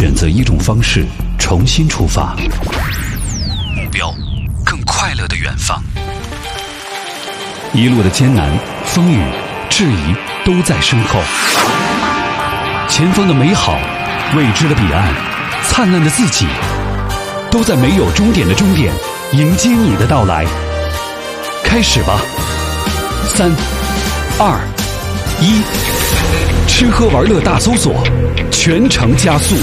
选择一种方式重新出发，目标更快乐的远方。一路的艰难、风雨、质疑都在身后，前方的美好、未知的彼岸、灿烂的自己，都在没有终点的终点迎接你的到来。开始吧，3、2、1，吃喝玩乐大搜索，全程加速。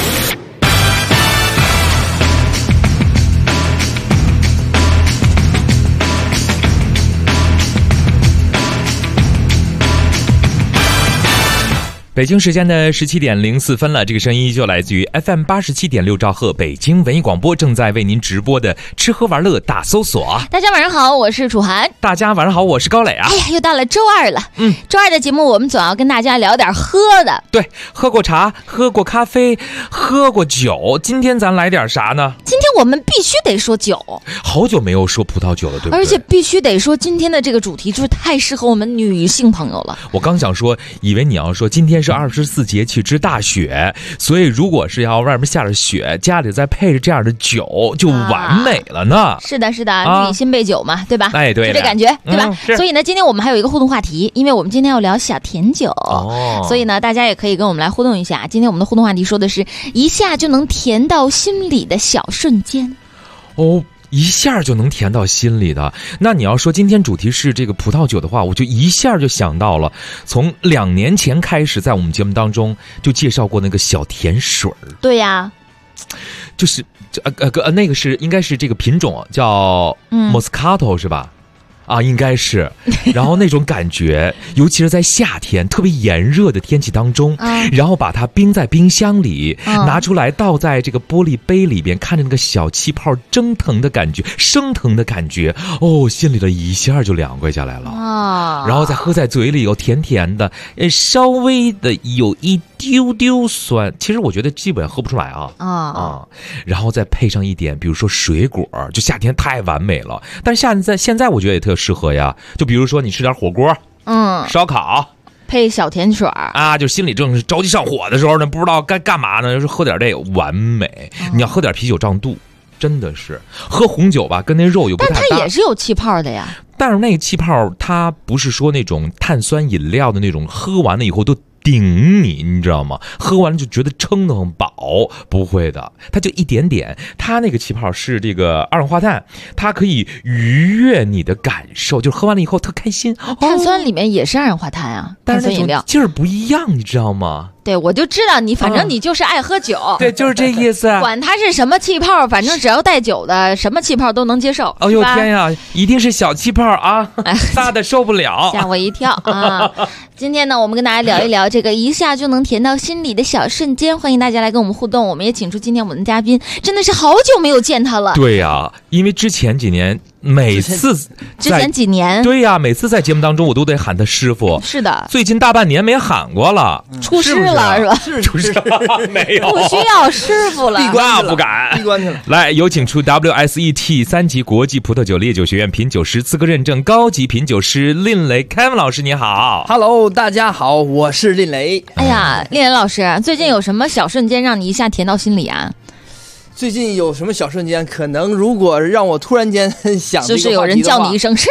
北京时间的17点04分了，这个声音就来自于 FM 87.6兆赫北京文艺广播，正在为您直播的吃喝玩乐大搜索。 大家晚上好，我是楚涵。 大家晚上好，我是高磊啊。 哎呀，又到了周二了。周二的节目我们总要跟大家聊点喝的。 对，喝过茶，喝过咖啡，喝过酒，今天咱来点啥呢？ 今天我们必须得说酒。 好久没有说葡萄酒了，对不对？ 而且必须得说今天的这个主题就是太适合我们女性朋友了。 我刚想说，以为你要说今天是24节气之大雪，所以如果是要外面下着雪，家里再配着这样的酒就完美了呢。 是的，是的，自己新备酒嘛，对吧？ 哎，对， 就这感觉，对吧？所以呢，今天我们还有一个互动话题，因为我们今天要聊小甜酒，所以呢，大家也可以跟我们来互动一下。今天我们的互动话题说的是一下就能甜到心里的小瞬间。 哦，一下就能甜到心里的。那你要说今天主题是这个葡萄酒的话，我就一下就想到了，从2年前开始，在我们节目当中就介绍过那个小甜水儿。 对呀， 就是那个是应该是这个品种叫 Moscato 是吧？啊，应该是。然后那种感觉，尤其是在夏天特别炎热的天气当中，然后把它冰在冰箱里，拿出来倒在这个玻璃杯里边，看着那个小气泡蒸腾的感觉，升腾的感觉，哦，心里的一下就凉快下来了。然后再喝在嘴里，又甜甜的，稍微的有一丢丢酸，其实我觉得基本喝不出来啊。然后再配上一点，比如说水果，就夏天太完美了。但是现在我觉得也特适合呀，就比如说你吃点火锅，烧烤， 配小甜水啊， 就心里正是着急上火的时候呢，不知道该干嘛呢，就是喝点这个完美。你要喝点啤酒胀肚，真的是喝红酒吧，跟那肉又不太搭。 但它也是有气泡的呀。 但是那个气泡它不是说那种碳酸饮料的那种，喝完了以后都顶你知道吗？喝完了就觉得撑得很饱，不会的，它就一点点。它那个气泡是这个二氧化碳，它可以愉悦你的感受，就是喝完了以后特开心。 碳酸里面也是二氧化碳啊， 但是碳酸饮料劲儿不一样，你知道吗？ 对，我就知道你，反正你就是爱喝酒。 对，就是这意思。 管它是什么气泡，反正只要带酒的，什么气泡都能接受。 哎呦天呀，一定是小气泡啊，大的受不了， 吓我一跳啊！今天呢，我们跟大家聊一聊这个一下就能甜到心里的小瞬间，欢迎大家来跟我们互动。我们也请出今天我们的嘉宾，真的是好久没有见他了。 对呀，因为之前几年。之前几年， 对呀，每次在节目当中我都得喊他师傅。 是的， 最近大半年没喊过了， 出师了是吧？ 出师没有， 不需要师傅了， 闭关不敢， 闭关去了。 来，有请出 WSET 3级国际葡萄酒烈酒学院品酒师资格认证高级品酒师令雷 Kevin 老师，你好。 Hello， 大家好，我是令雷。 哎呀，令雷老师，最近有什么小瞬间让你一下甜到心里啊？ 最近有什么小瞬间？可能如果让我突然间想， 就是有人叫你一声师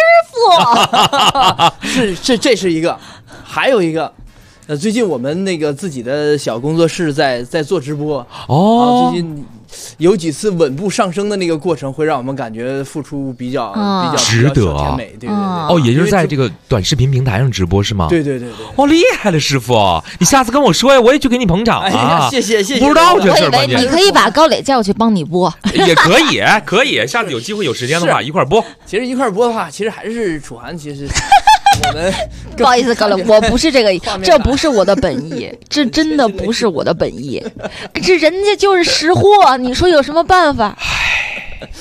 傅，这是一个，还有一个，最近我们那个自己的小工作室在做直播最近有几次稳步上升的那个过程，会让我们感觉付出比较值得， 甜美，对。 也就是在这个短视频平台上直播是吗？ 对。 厉害了，师傅！你下次跟我说呀，我也去给你捧场啊！ 谢谢。 不知道这事儿， 我以为你可以把高磊叫过去帮你播， 也可以。下次有机会有时间的话，一块播。 其实一块播的话，其实还是楚涵，其实。我们不好意思，高磊，我不是这个，这不是我的本意，这真的不是我的本意，这人家就是识货，你说有什么办法？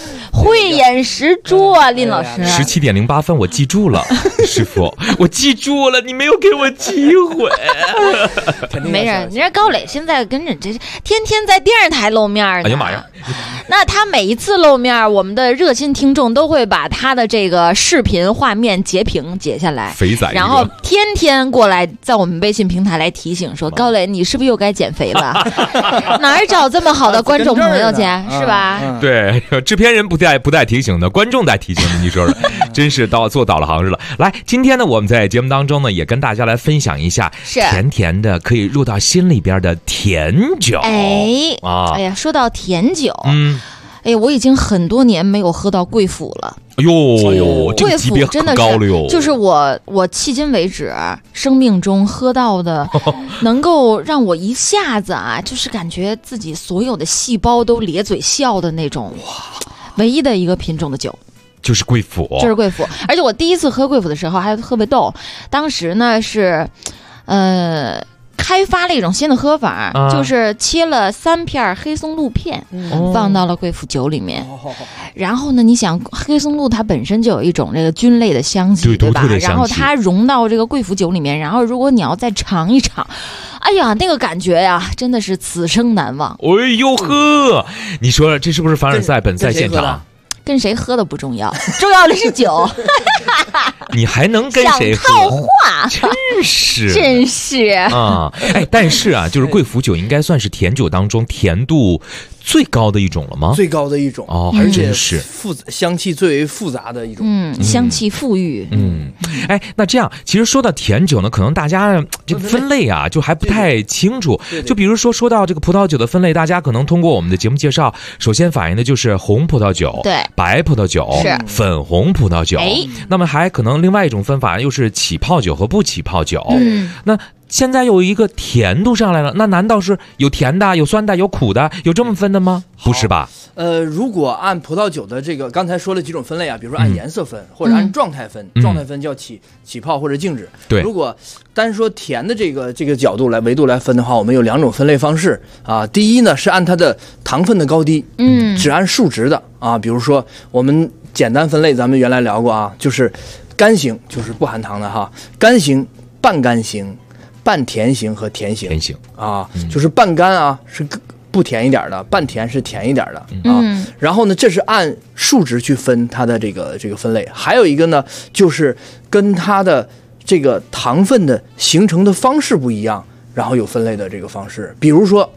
慧眼识珠啊，林老师。 17点08分，我记住了，师傅，我记住了，你没有给我机会。 没事，你这高磊现在跟着这天天在电视台露面呢。 哎呀妈呀！ 那他每一次露面，我们的热心听众都会把他的这个视频画面截屏截下来， 肥仔， 然后天天过来在我们微信平台来提醒说：“高磊，你是不是又该减肥了？哪儿找这么好的观众朋友去？是吧？” 对，制片人不带提醒的，观众带提醒的，你说说，真是做导了行似的。来，今天呢，我们在节目当中呢，也跟大家来分享一下甜甜的可以入到心里边的甜酒。 哎呀，说到甜酒，哎，我已经很多年没有喝到贵府了。 哎呦，这个级别可高了哟！ 就是我迄今为止生命中喝到的，能够让我一下子就是感觉自己所有的细胞都咧嘴笑的那种，唯一的一个品种的酒。 就是贵府， 而且我第一次喝贵府的时候还特别逗，当时呢是，开发了一种新的喝法，就是切了3片黑松露片，放到了贵府酒里面。然后呢，你想黑松露它本身就有一种这个菌类的香气，对吧？然后它融到这个贵府酒里面，然后如果你要再尝一尝，哎呀，那个感觉呀，真的是此生难忘。 哎呦呵，你说这是不是凡尔赛本赛现场？ 跟谁喝的不重要，重要的是酒。 你还能跟谁喝？ 想套话， 真是啊！哎，但是啊，就是贵府酒应该算是甜酒当中甜度最高的一种了吗？ 最高的一种哦，还真是香气最为复杂的一种， 香气馥郁。 哎，那这样，其实说到甜酒呢，可能大家这个分类啊，就还不太清楚。就比如说到这个葡萄酒的分类，大家可能通过我们的节目介绍，首先反映的就是红葡萄酒、 对白葡萄酒、粉红葡萄酒。那么还可能另外一种分法又是起泡酒和不起泡酒。那现在有一个甜度上来了，那难道是有甜的、有酸的、有苦的，有这么分的吗？不是吧？ 如果按葡萄酒的这个刚才说了几种分类啊，比如说按颜色分，或者按状态分，状态分叫起泡或者静止。 对， 如果单说甜的这个角度维度来分的话，我们有2种分类方式啊。第一呢是按它的糖分的高低，只按数值的啊。比如说我们简单分类，咱们原来聊过啊，就是干型，就是不含糖的哈，干型、半干型、半甜型和甜型啊，就是半干啊是不甜一点的，半甜是甜一点的啊。然后呢，这是按数值去分它的这个分类。还有一个呢，就是跟它的这个糖分的形成的方式不一样，然后有分类的这个方式。比如说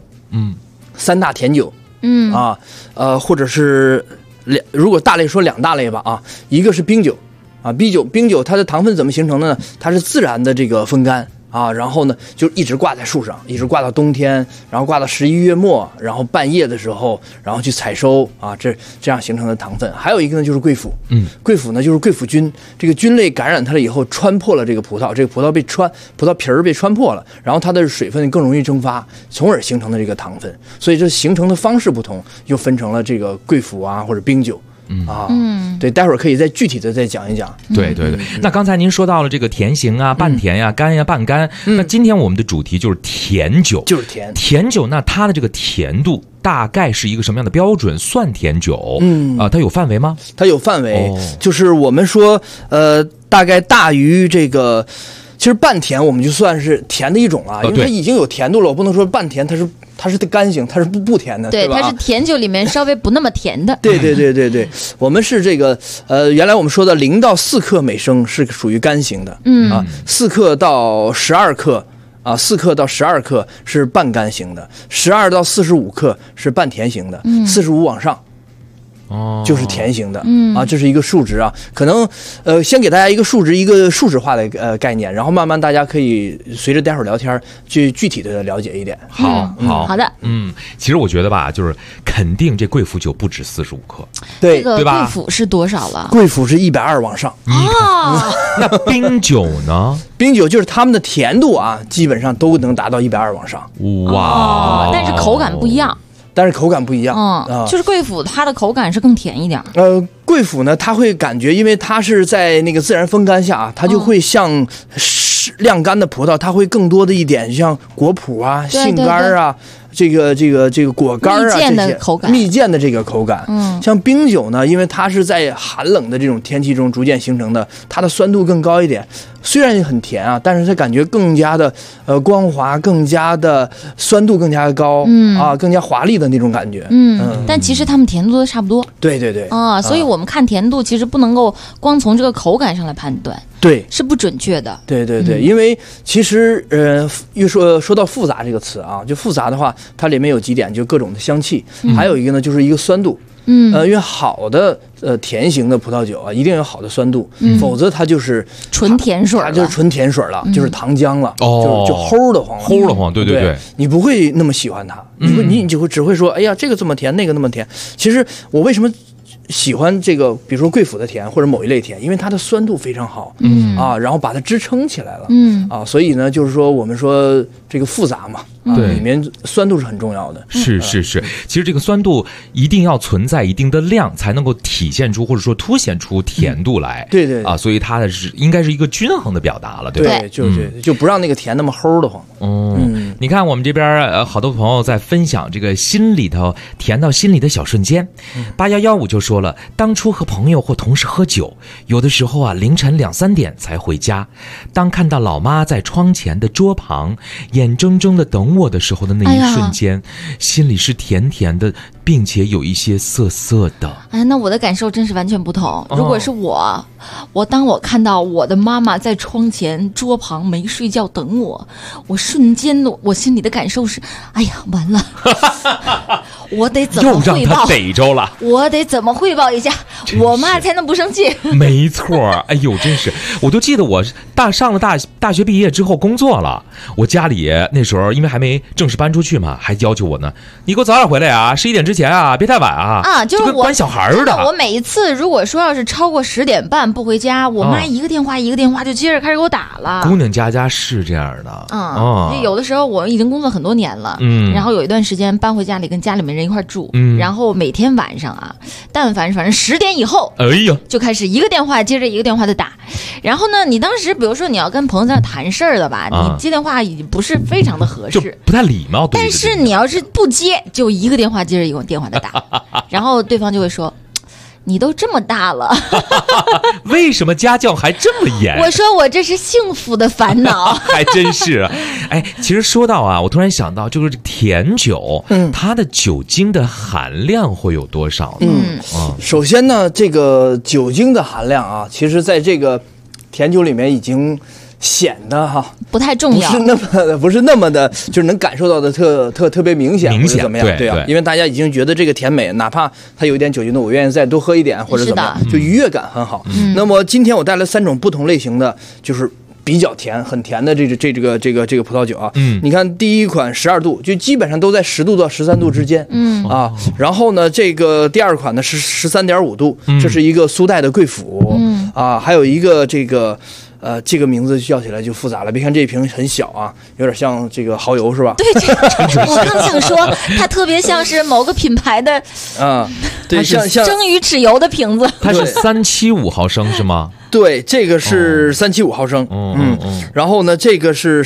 ，3大甜酒，或者是如果大类说2大类吧啊，一个是冰酒啊，冰酒它的糖分怎么形成的呢？它是自然的这个风干啊，然后呢就一直挂在树上，一直挂到冬天，然后挂到11月末，然后半夜的时候，然后去采收啊，这样形成的糖分。还有一个呢就是贵腐，贵腐呢就是贵腐菌，这个菌类感染它了以后穿破了这个葡萄，这个葡萄皮儿被穿破了，然后它的水分更容易蒸发，从而形成的这个糖分。所以这形成的方式不同，又分成了这个贵腐啊或者冰酒。对，待会儿可以再具体的再讲一讲。 对，那刚才您说到了这个甜型啊、半甜呀、干呀、半干，那今天我们的主题就是甜酒， 就是甜酒。那它的这个甜度大概是一个什么样的标准算甜酒？它有范围吗？ 它有范围，就是我们说大概大于这个。其实半甜我们就算是甜的一种了，因为它已经有甜度了，我不能说半甜它是干型，它是不甜的，对吧？ 它是甜酒里面稍微不那么甜的。 对，我们是这个原来我们说的0到4克每升是属于干型的，4克到12克啊，4克到12克是半干型的，12到45克是半甜型的，45往上。就是甜型的这是一个数值啊，可能先给大家一个数值，一个数值化的概念，然后慢慢大家可以随着待会儿聊天去具体的了解一点。 好的。 其实我觉得吧，就是肯定这贵腐酒不止45克， 对吧？这个贵腐是多少了？ 贵腐是120往上。 那冰酒呢？ 冰酒就是它们的甜度啊，基本上都能达到120往上。 哇！ 但是口感不一样。 就是贵腐它的口感是更甜一点。 贵腐呢，它会感觉，因为它是在那个自然风干下，它就会像晾干的葡萄，它会更多的一点像果脯啊、杏干啊。这个果干啊，这些蜜饯的这个口感，像冰酒呢，因为它是在寒冷的这种天气中逐渐形成的，它的酸度更高一点。虽然很甜啊，但是它感觉更加的光滑，更加的酸度更加的高，更加华丽的那种感觉。 但其实它们甜度都差不多。 对对对啊，所以我们看甜度其实不能够光从这个口感上来判断。 对， 是不准确的。 对对对，因为其实又说到复杂这个词啊，就复杂的话，它里面有几点，就各种的香气，还有一个呢就是一个酸度。因为好的甜型的葡萄酒啊，一定有好的酸度，否则它就是纯甜水了， 它就是纯甜水了，就是糖浆了，就齁的慌了， 齁的慌，对对对， 你不会那么喜欢它，你就会只会说，哎呀，这个这么甜，那个那么甜。其实我为什么喜欢这个，比如说贵府的甜或者某一类甜，因为它的酸度非常好，然后把它支撑起来了，所以呢，就是说我们说这个复杂嘛， 对， 里面酸度是很重要的。 是，其实这个酸度一定要存在一定的量，才能够体现出或者说凸显出甜度来。 对对啊，所以它是应该是一个均衡的表达了，对吧？ 对，就不让那个甜那么齁的慌。 你看我们这边好多朋友在分享这个心里头甜到心里的小瞬间。8115就说了，当初和朋友或同事喝酒，有的时候啊凌晨2、3点才回家，当看到老妈在窗前的桌旁眼睁睁的等我的时候的那一瞬间，心里是甜甜的，并且有一些涩涩的。 哎，那我的感受真是完全不同。如果是当我看到我的妈妈在窗前桌旁没睡觉等我，我瞬间我心里的感受是，哎呀，完了，我得怎么汇报？ 又让他逮着了， 我得怎么汇报一下，我妈才能不生气？ 没错，哎呦，真是，我都记得我上了大学毕业之后工作了，我家里那时候因为还没正式搬出去嘛，还要求我呢，你给我早点回来啊，11点之前啊，别太晚啊， 就是跟管小孩似的。 我每一次如果说要是超过10点半不回家，我妈一个电话就接着开始给我打了。 姑娘家是这样的， 有的时候我已经工作很多年了，然后有一段时间搬回家里跟家里面人一块住，然后每天晚上啊，但凡反正10点以后， 哎呀， 就开始一个电话接着一个电话的打。然后呢，你当时比如说你要跟朋友在那谈事儿的吧，你接电话已经不是非常的合适， 就不太礼貌。 但是你要是不接，就一个电话接着一个电话的打，然后对方就会说，你都这么大了， 为什么家教还这么严？ 我说我这是幸福的烦恼， 还真是。哎，其实说到啊，我突然想到，就是甜酒，它的酒精的含量会有多少呢？ 首先呢，这个酒精的含量啊，其实在这个甜酒里面已经显得不太重要， 不是那么的，就是能感受到的特别明显或者怎么样，对啊，因为大家已经觉得这个甜美，哪怕它有一点酒精度，我愿意再多喝一点或者怎么样，就愉悦感很好。那么今天我带来3种不同类型的，就是比较甜、很甜的这个葡萄酒啊。你看第一款12度，就基本上都在10度到13度之间，然后呢，这个第二款呢是13.5度，这是一个苏代的贵府，还有一个这个名字叫起来就复杂了。别看这瓶很小啊，有点像这个蚝油是吧？ 对，我刚想说，它特别像是某个品牌的对，像蒸鱼豉油的瓶子。 它是375毫升是吗？ 对，这个是375毫升。然后呢，这个是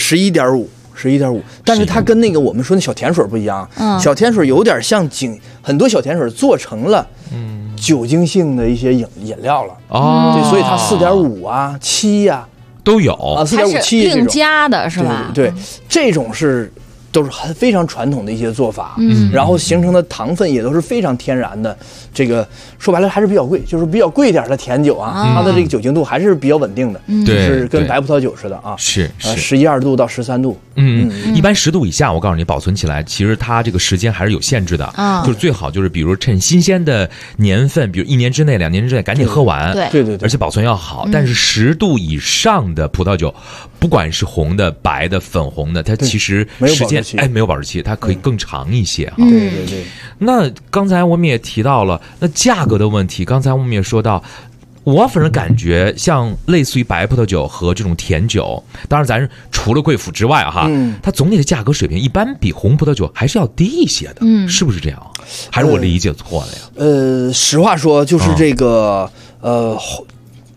11.5，但是它跟那个我们说的小甜水不一样。小甜水有点像很多小甜水做成了酒精性的一些饮料了。对，所以它4.5啊、7啊都有啊，4.5、7这种另加的是吧？ 对，这种都是非常传统的一些做法，然后形成的糖分也都是非常天然的。这个说白了还是比较贵，就是比较贵一点的甜酒啊，它的这个酒精度还是比较稳定的，就是跟白葡萄酒似的啊， 是 11、2度到13度， 一般10度以下，我告诉你保存起来，其实它这个时间还是有限制的，就是最好就是比如趁新鲜的年份，比如1年之内、2年之内赶紧喝完， 对， 而且保存要好。但是10度以上的葡萄酒，不管是红的、白的、粉红的，它其实时间没有保质期，它可以更长一些哈。 对。 那刚才我们也提到了，那价格的问题，刚才我们也说到，我反正感觉像类似于白葡萄酒和这种甜酒，当然咱除了贵府之外它总体的价格水平一般比红葡萄酒还是要低一些的，是不是这样？还是我理解错了呀？ 实话说，就是这个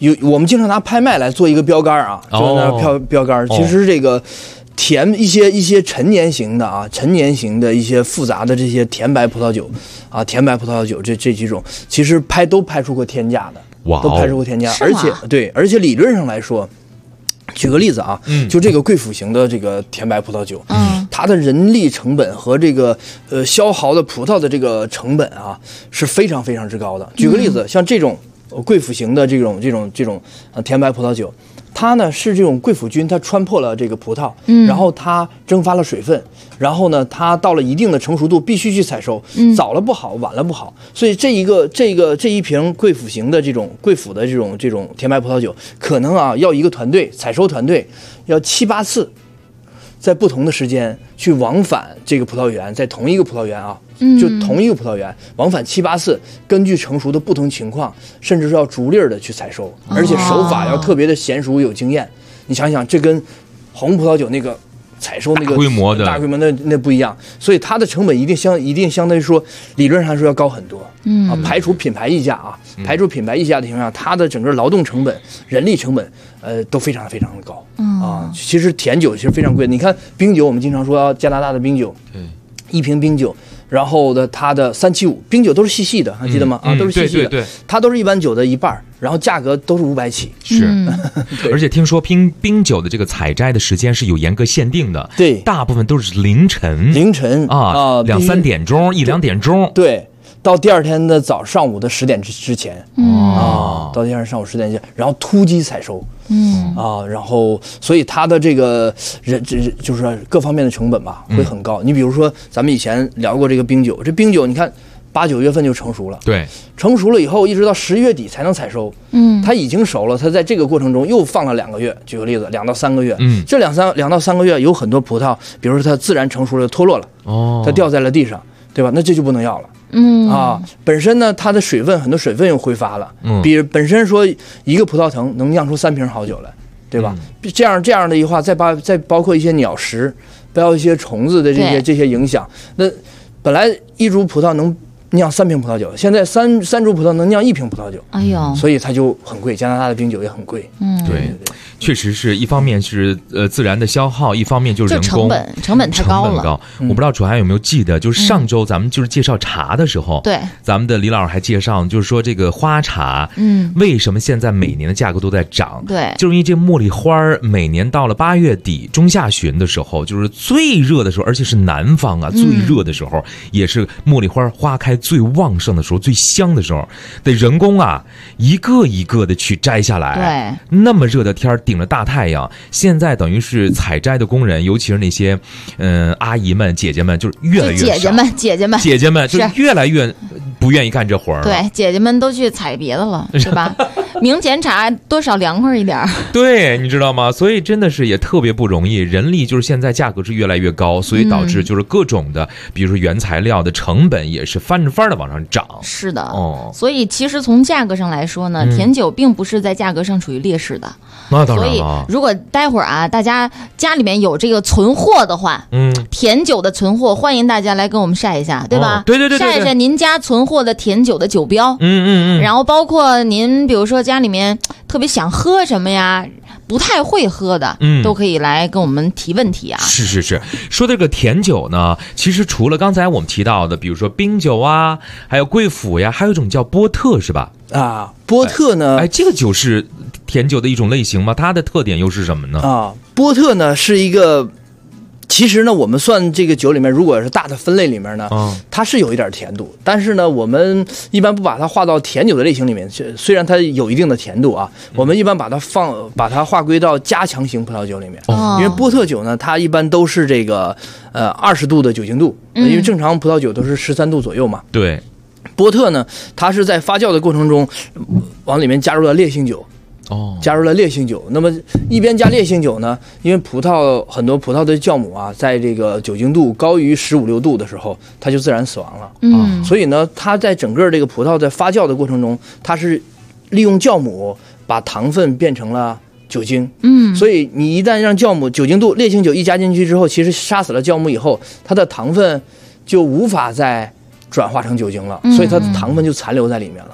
我们经常拿拍卖来做一个标杆啊，就拿标杆。其实这个一些陈年型的一些复杂的这些甜白葡萄酒啊，甜白葡萄酒这几种，其实都拍出过天价的，都拍出过天价，而且理论上来说。举个例子啊，就这个贵腐型的这个甜白葡萄酒，它的人力成本和这个消耗的葡萄的这个成本啊是非常非常之高的。举个例子，像这种贵腐型的这种甜白葡萄酒，它呢是这种贵腐菌它穿破了这个葡萄，然后它蒸发了水分，然后呢它到了一定的成熟度必须去采收，早了不好，晚了不好，所以这一瓶贵腐型的这种贵腐的这种甜白葡萄酒，可能啊要一个团队采收团队要7、8次，在不同的时间去往返这个葡萄园，在同一个葡萄园啊。就同一个葡萄园往返7、8次，根据成熟的不同情况，甚至是要逐粒的去采收，而且手法要特别的娴熟有经验。你想想，这跟红葡萄酒那个采收那个大规模的那不一样，所以它的成本一定相对于说理论上说要高很多。排除品牌溢价啊，排除品牌溢价的情况下，它的整个劳动成本、人力成本都非常非常的高啊。其实甜酒其实非常贵，你看冰酒，我们经常说加拿大的冰酒，一瓶冰酒。然后的它的375冰酒都是细细的，还记得吗？都是细细的，对，它都是一般酒的一半，然后价格都是500起。 是，而且听说冰酒的这个采摘的时间是有严格限定的， 对， 大部分都是凌晨啊，2、3点钟，1、2点钟， 对。到第二天的上午的10点之前，到第二天上午10点前，然后突击采收，然后所以它的这个就是各方面的成本吧会很高。你比如说咱们以前聊过这个冰酒，这冰酒你看8、9月份就成熟了， 对， 成熟了以后一直到10月底才能采收，它已经熟了，它在这个过程中又放了2个月，举个例子，2到3个月，这2到3个月有很多葡萄，比如说它自然成熟了脱落了，它掉在了地上，对吧？那这就不能要了。本身呢，它的很多水分又挥发了，比本身说一个葡萄藤能酿出3瓶好酒来，对吧？这样的一话，再包括一些鸟食，包括一些虫子的这些影响，那本来一株葡萄能酿3瓶葡萄酒，现在三株葡萄能酿1瓶葡萄酒，哎呦，所以它就很贵，加拿大的冰酒也很贵， 对。确实是一方面是自然的消耗，一方面就是人工成本太高了。 我不知道楚涵有没有记得，就是上周咱们就是介绍茶的时候， 对， 咱们的李老师还介绍，就是说这个花茶，为什么现在每年的价格都在涨？ 对， 就是因为这茉莉花每年到了8月底中下旬的时候，就是最热的时候，而且是南方啊最热的时候，也是茉莉花花开最旺盛的时候，最香的时候，得人工啊一个一个的去摘下来。对，那么热的天顶着大太阳，现在等于是采摘的工人，尤其是那些阿姨们、姐姐们，就是越来越少。姐姐们就越来越不愿意干这活儿。 对，姐姐们都去采别的了，是吧？明前茶多少凉快一点。 对，你知道吗？所以真的是也特别不容易，人力就是现在价格是越来越高，所以导致就是各种的，比如说原材料的成本也是翻着番的往上涨。 是的，所以其实从价格上来说呢，甜酒并不是在价格上处于劣势的。 那当然了。 所以如果待会儿啊，大家家里面有这个存货的话，甜酒的存货，欢迎大家来跟我们晒一下，对吧？ 对， 晒一晒您家存货的甜酒的酒标，然后包括您比如说家里面特别想喝什么呀，不太会喝的，都可以来跟我们提问题啊。 是，说这个甜酒呢，其实除了刚才我们提到的，比如说冰酒啊，还有贵腐呀，还有一种叫波特，是吧？ 波特呢？ 这个酒是甜酒的一种类型吗？它的特点又是什么呢？ 波特呢是一个，其实呢，我们算这个酒里面，如果是大的分类里面呢，它是有一点甜度，但是呢，我们一般不把它划到甜酒的类型里面。虽然它有一定的甜度啊，我们一般把它划归到加强型葡萄酒里面。因为波特酒呢，它一般都是这个20度的酒精度，因为正常葡萄酒都是13度左右嘛。 对。 波特呢，它是在发酵的过程中往里面加入了烈性酒。那么一边加烈性酒呢，因为很多葡萄的酵母啊，在这个酒精度高于15、16度的时候，它就自然死亡了。所以呢，它在整个这个葡萄在发酵的过程中，它是利用酵母把糖分变成了酒精。所以你一旦让酵母酒精度烈性酒一加进去之后，其实杀死了酵母以后，它的糖分就无法再转化成酒精了，所以它的糖分就残留在里面了。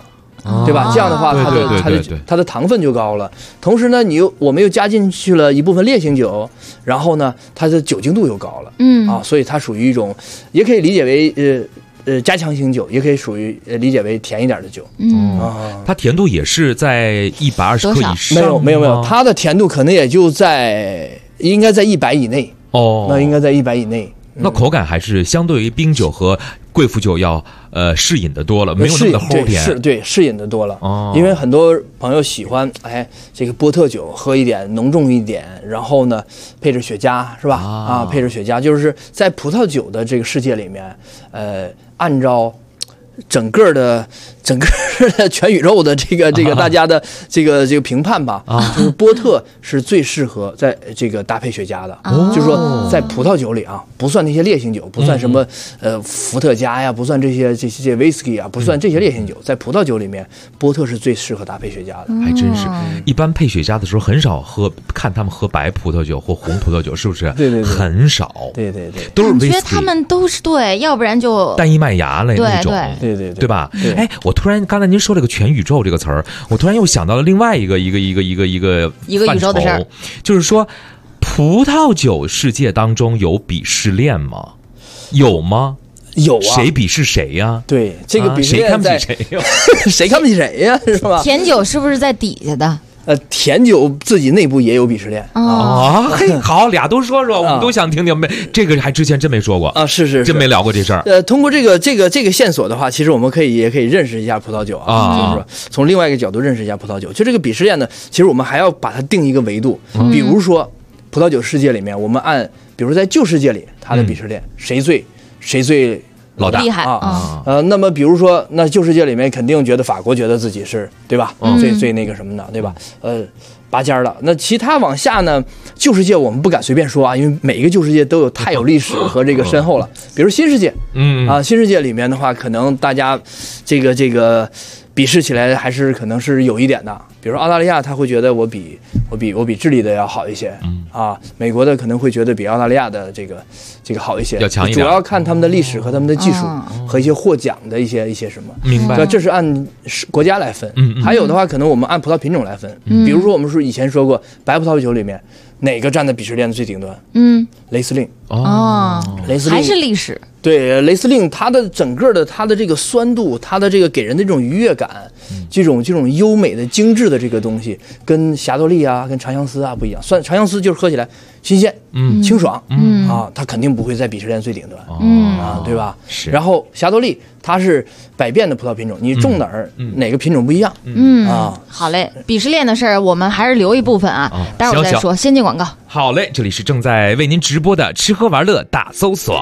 对吧？这样的话，它的糖分就高了。同时呢，我们又加进去了一部分烈性酒，然后呢，它的酒精度又高了，所以它属于一种，也可以理解为加强型酒，也可以属于理解为甜一点的酒。 它甜度也是在120克以上？ 没有，它的甜度可能也就应该在100以内。那应该在100以内。 那口感还是相对于冰酒和贵腐酒要适饮的多了，没有那么的齁甜。 对，适饮的多了。因为很多朋友喜欢这个波特酒喝一点浓重一点，然后呢配着雪茄，是吧？配着雪茄，就是在葡萄酒的这个世界里面，按照整个的全宇宙的这个大家的这个评判吧，就是波特是最适合在这个搭配雪茄的。就是说在葡萄酒里啊，不算那些烈性酒，不算什么伏特加呀，不算这些 whisky 啊，不算这些烈性酒，在葡萄酒里面，波特是最适合搭配雪茄的。 还真是，一般配雪茄的时候很少看他们喝白葡萄酒或红葡萄酒，是不是？ 对， 很少。 对， 都是 whisky。 感觉他们都是对，要不然就单一麦芽那种。 对吧？我突然刚才您说了个全宇宙这个词儿，我突然又想到了另外一个宇宙的事儿， 就是说，葡萄酒世界当中有鄙视链吗？有吗？ 有啊， 谁鄙视谁呀？ 对，这个鄙视链谁看不起谁呀？ 谁看不起谁呀？是吧？ 甜酒是不是在底下的？ 甜酒自己内部也有鄙视链好，俩都说说，我们都想听听。这个还之前真没说过啊，是真没聊过这事儿。 通过这个线索的话，其实我们也可以认识一下葡萄酒就是说从另外一个角度认识一下葡萄酒。就这个鄙视链呢，其实我们还要把它定一个维度，比如说葡萄酒世界里面，我们比如在旧世界里，它的鄙视链谁最老大厉害那么比如说，那旧世界里面肯定觉得法国觉得自己是对吧？最那个什么的，对吧？拔尖了。那其他往下呢？旧世界我们不敢随便说啊，因为每一个旧世界都有太有历史和这个深厚了。比如新世界，新世界里面的话，可能大家这个鄙视起来还是可能是有一点的。比如说澳大利亚，他会觉得我比智利的要好一些，美国的可能会觉得比澳大利亚的这个好一些， 要强一点。 主要看他们的历史和他们的技术和一些获奖的一些什么。 明白。 这是按国家来分。还有的话，可能我们按葡萄品种来分。比如说我们以前说过，白葡萄酒里面哪个站在鄙视链的最顶端？雷司令。雷司令还是历史。 对，雷司令它的整个的它的这个酸度，它的这个给人的这种愉悦感，这种优美的精致的这个东西，跟霞多丽啊，跟长相思啊不一样。长相思就是喝起来新鲜，清爽，它肯定不会在鄙视链最顶端，对吧？ 是。 然后霞多丽它是百变的葡萄品种，你种哪儿，哪个品种不一样， 好嘞，鄙视链的事儿我们还是留一部分啊，待会儿再说。先进广告。 好嘞，这里是正在为您直播的吃喝玩乐大搜索。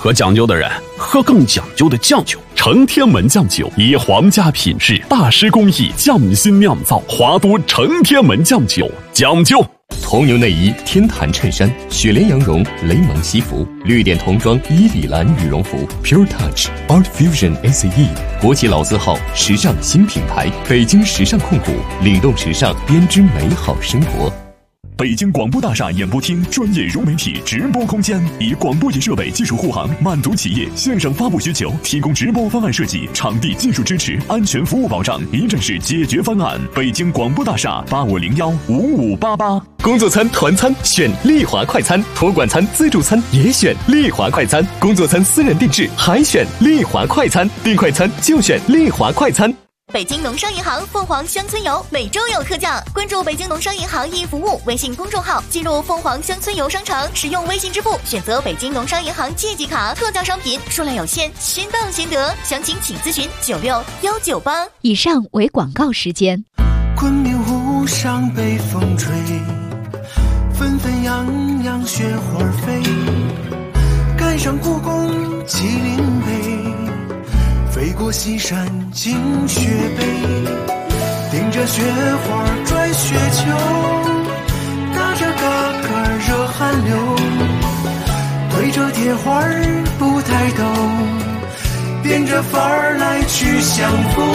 喝讲究的人喝更讲究的酱酒。承天门酱酒以皇家品质、大师工艺匠心酿造，华都承天门酱酒讲究。 铜牛内衣、天坛衬衫、雪莲羊绒、雷蒙西服、绿点童装、伊里兰羽绒服 ，Pure Touch Art Fusion ACE， 国际老字号，时尚新品牌，北京时尚控股，领动时尚，编织美好生活。 北京广播大厦演播厅专业融媒体直播空间，以广播业设备技术护航，满足企业线上发布需求，提供直播方案设计、场地技术支持、安全服务保障，一站式解决方案。北京广播大厦85015588。 工作餐、团餐选丽华快餐，托管餐、自助餐也选丽华快餐，工作餐私人定制还选丽华快餐，订快餐就选丽华快餐。 北京农商银行凤凰乡村游每周有特价，关注北京农商银行易服务微信公众号，进入凤凰乡村游商城，使用微信支付选择北京农商银行借记卡，特价商品数量有限，先到先得，详情请咨询96198。 以上为广告时间。 昆明湖上北风吹，纷纷扬扬雪花飞，赶上故宫麒麟碑，飞过西山进雪北，顶着雪花拽雪球，打着嘎嘎热汗流，对着铁花不抬头，变着法儿来去相逢。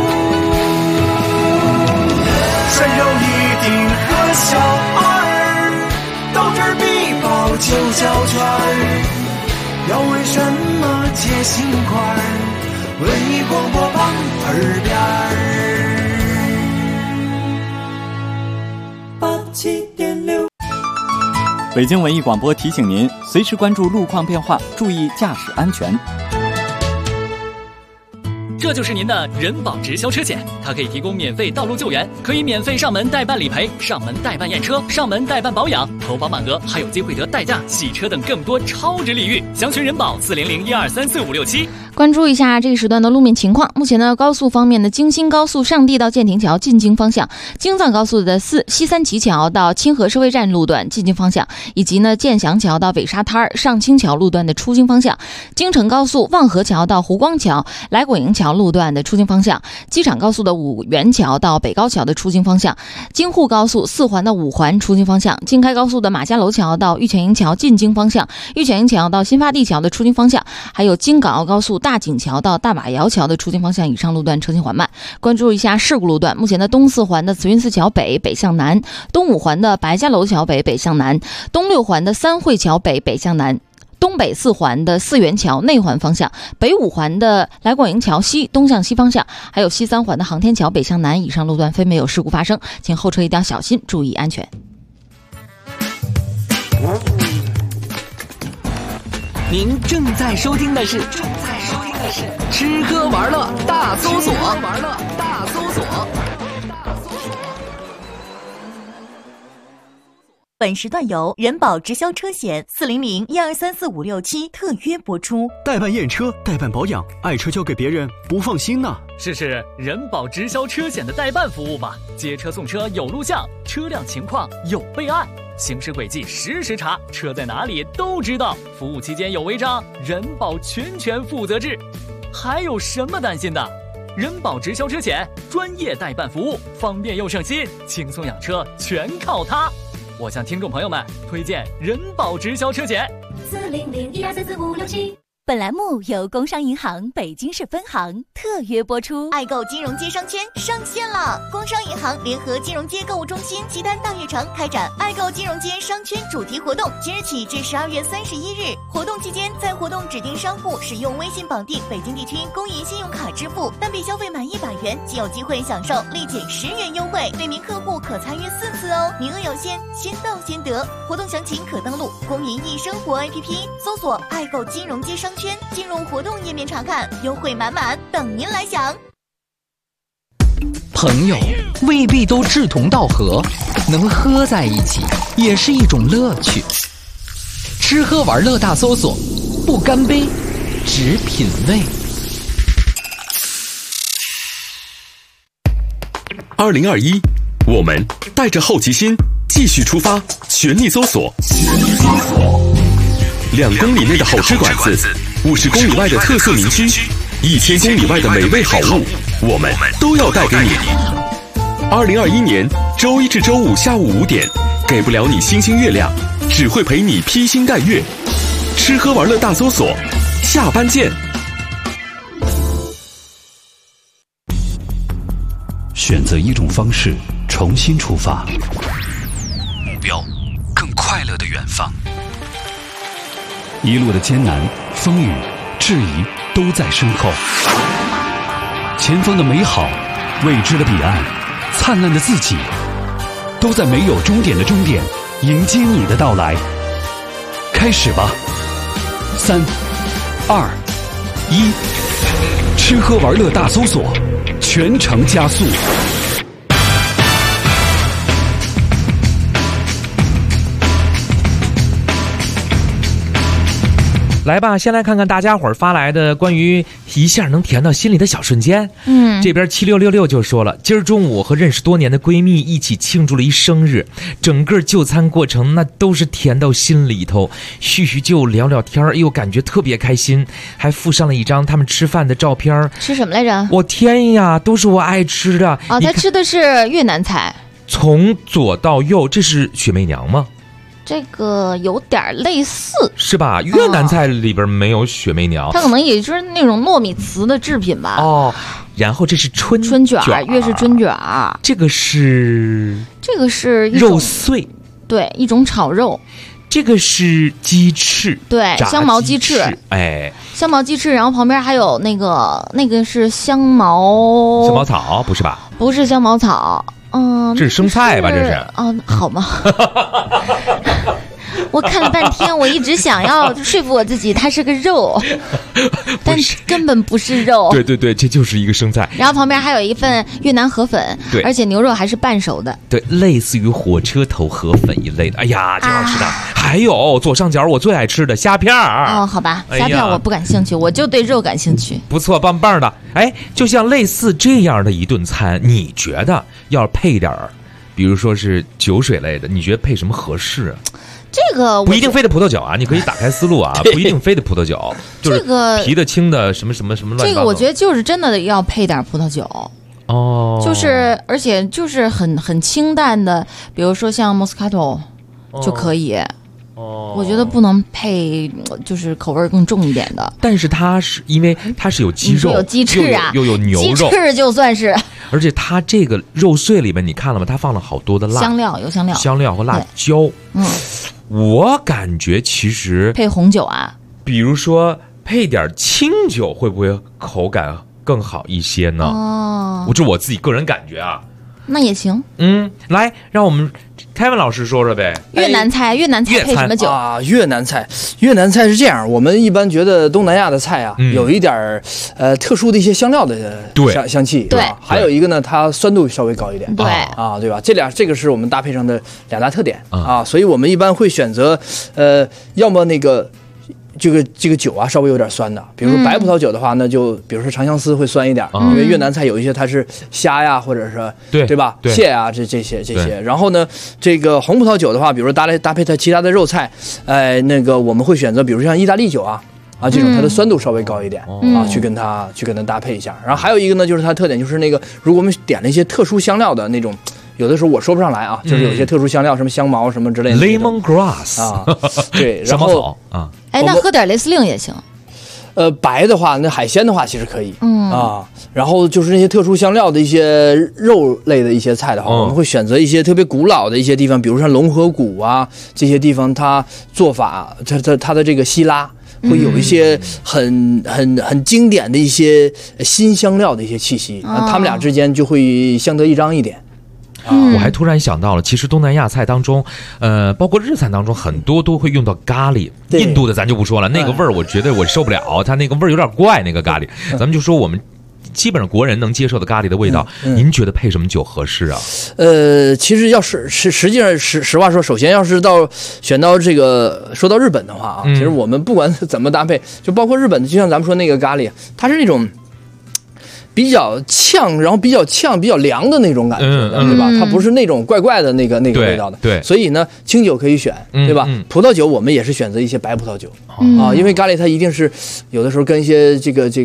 山有一定和小二，到这儿必报9小圈，要为什么结心块？文艺广播旁耳边87.6。 北京文艺广播提醒您，随时关注路况变化，注意驾驶安全。 这就是您的人保直销车险，它可以提供免费道路救援，可以免费上门代办理赔、上门代办验车、上门代办保养，投保满额还有机会得代驾、洗车等更多超值礼遇。详询人保400123457。 关注一下这个时段的路面情况。目前呢，高速方面的京新高速上地到建亭桥进京方向，京藏高速的西三旗桥到清河收费站路段进京方向，以及呢建祥桥到尾沙滩上清桥路段的出京方向，京承高速望河桥到湖光桥来果营桥路段的出京方向，机场高速的五原桥到北高桥的出京方向，京沪高速4环的5环出京方向，京开高速的马家楼桥到玉泉营桥进京方向，玉泉营桥到新发地桥的出京方向，还有京港澳高速大井桥到大马窑桥的出京方向以上路段车行缓慢。关注一下事故路段，目前的东4环的慈云寺桥北北向南，东5环的白家楼桥北北向南，东6环的三汇桥北北向南，东北4环的四元桥内环方向，北5环的来广营桥西东向西方向，还有西3环的航天桥北向南以上路段分别有事故发生，请后车一定要小心，注意安全。 您正在收听的是吃喝玩乐大搜索。 本时段由人保直销车险400123457特约播出。 代办验车、代办保养，爱车交给别人不放心呐。 试试人保直销车险的代办服务吧，接车送车有录像，车辆情况有备案，行驶轨迹实时查，车在哪里都知道。服务期间有违章，人保全权负责制。还有什么担心的？人保直销车险专业代办服务，方便又省心，轻松养车全靠它。我向听众朋友们推荐人保直销车险 400123457。本栏目由工商银行北京市分行特约播出。爱购金融街商圈上线了！工商银行联合金融街购物中心西单大悦城开展爱购金融街商圈主题活动，即日起至12月31日。活动期间，在活动指定商户使用微信绑定北京地区公银信用卡支付，单笔消费满100元即有机会享受立减10元优惠，每名客户可参与4次哦，名额有限，先到先得。活动详情可登录公银易生活 APP， 搜索爱购金融街商圈，进入活动页面查看，优惠满满，等您来享。 朋友未必都志同道合，能喝在一起也是一种乐趣。吃喝玩乐大搜索，不干杯，只品味。 2021，我们带着好奇心继续出发，全力搜索。2公里内的好吃馆子， 50公里外的特色名区，1000公里外的美味好物，我们都要带给你。2021年周一至周五下午5点，给不了你星星月亮，只会陪你披星戴月。吃喝玩乐大搜索，下班见。 选择一种方式，重新出发，目标更快乐的远方。一路的艰难、风雨、质疑都在身后，前方的美好、未知的彼岸、灿烂的自己，都在没有终点的终点迎接你的到来。开始吧，3、2、1，吃喝玩乐大搜索，全程加速。 来吧，先来看看大家伙儿发来的关于一下能甜到心里的小瞬间。这边7666就说了，今儿中午和认识多年的闺蜜一起庆祝了一生日，整个就餐过程那都是甜到心里头，叙叙旧聊聊天又感觉特别开心，还附上了一张他们吃饭的照片。 吃什么来着？ 我天呀，都是我爱吃的。 哦，他吃的是越南菜。 从左到右，这是雪媚娘吗？ 这个有点类似， 是吧？越南菜里边没有雪媚娘， 它可能也就是那种糯米糍的制品吧。 哦，然后这是春卷，越式春卷。 这个是肉碎， 对，一种炒肉。 这个是鸡翅， 对，香茅鸡翅， 哎， 香茅鸡翅，然后旁边还有那个是香茅草，不是吧？ 不是香茅草。 这是生菜吧？这是好吗？我看了半天，我一直想要说服我自己它是个肉，但根本不是肉。 对，这就是一个生菜。 然后旁边还有一份越南河粉， 对， 而且牛肉还是半熟的， 对，类似于火车头河粉一类的。哎呀，挺好吃的。还有左上角我最爱吃的虾片儿。 哦，好吧，虾片我不感兴趣，我就对肉感兴趣。 不错，棒棒的。哎，就像类似这样的一顿餐，你觉得要配点儿，比如说是酒水类的，你觉得配什么合适啊？ 这个不一定非得葡萄酒啊，你可以打开思路啊，不一定非得葡萄酒，就是啤的、清的，什么乱七八糟。 这个我觉得就是真的要配点葡萄酒哦， 就是而且就是很清淡的，比如说像 Moscato 就可以。我觉得不能配，就是口味更重一点的。 但是它是因为它是有鸡肉， 有鸡翅啊， 又有牛肉， 鸡翅就算是。 而且它这个肉碎里面，你看了吗？它放了好多的辣香料，有香料和辣椒。我感觉其实配红酒啊， 比如说配点清酒，会不会口感更好一些呢？ 哦， 这是我自己个人感觉啊。 那也行。 来，让我们Kevin老师说说呗。 越南菜配什么酒啊？越南菜是这样，我们一般觉得东南亚的菜啊，有一点特殊的一些香料的香气， 对。 还有一个呢，它酸度稍微高一点， 对啊，对吧？这个是我们搭配上的2大特点啊，所以我们一般会选择要么那个。这个酒啊，稍微有点酸的，比如说白葡萄酒的话，那就比如说长相思会酸一点，因为越南菜有一些它是虾呀，或者是对吧，蟹啊这些。然后呢，这个红葡萄酒的话，比如说搭配它其他的肉菜，那个我们会选择，比如像意大利酒啊这种它的酸度稍微高一点去跟它搭配一下。然后还有一个呢，就是它特点就是那个，如果我们点了一些特殊香料的那种。有的时候我说不上来啊，就是有一些特殊香料，什么香茅什么之类的 ，lemongrass 啊，对， 香茅草啊， 那喝点雷司令也行。 白的话，那海鲜的话其实可以，然后就是那些特殊香料的一些肉类的一些菜的话，我们会选择一些特别古老的一些地方，比如像龙河谷啊这些地方，它做法，它的这个希拉。会有一些很经典的一些新香料的一些气息，他们俩之间就会相得益彰一点。 我还突然想到了，其实东南亚菜当中，包括日餐当中，很多都会用到咖喱。印度的咱就不说了，那个味儿我觉得我受不了，它那个味儿有点怪，那个咖喱。咱们就说我们基本上国人能接受的咖喱的味道，您觉得配什么酒合适啊？ 其实要实际上实话说，首先要是选到这个说到日本的话啊，其实我们不管怎么搭配，就包括日本的，就像咱们说那个咖喱，它是那种比较呛，然后比较呛、比较凉的那种感觉的，对吧？它不是那种怪怪的那个味道的。 对， 所以呢，清酒可以选，对吧？葡萄酒我们也是选择一些白葡萄酒啊，因为咖喱它一定是有的时候跟一些这个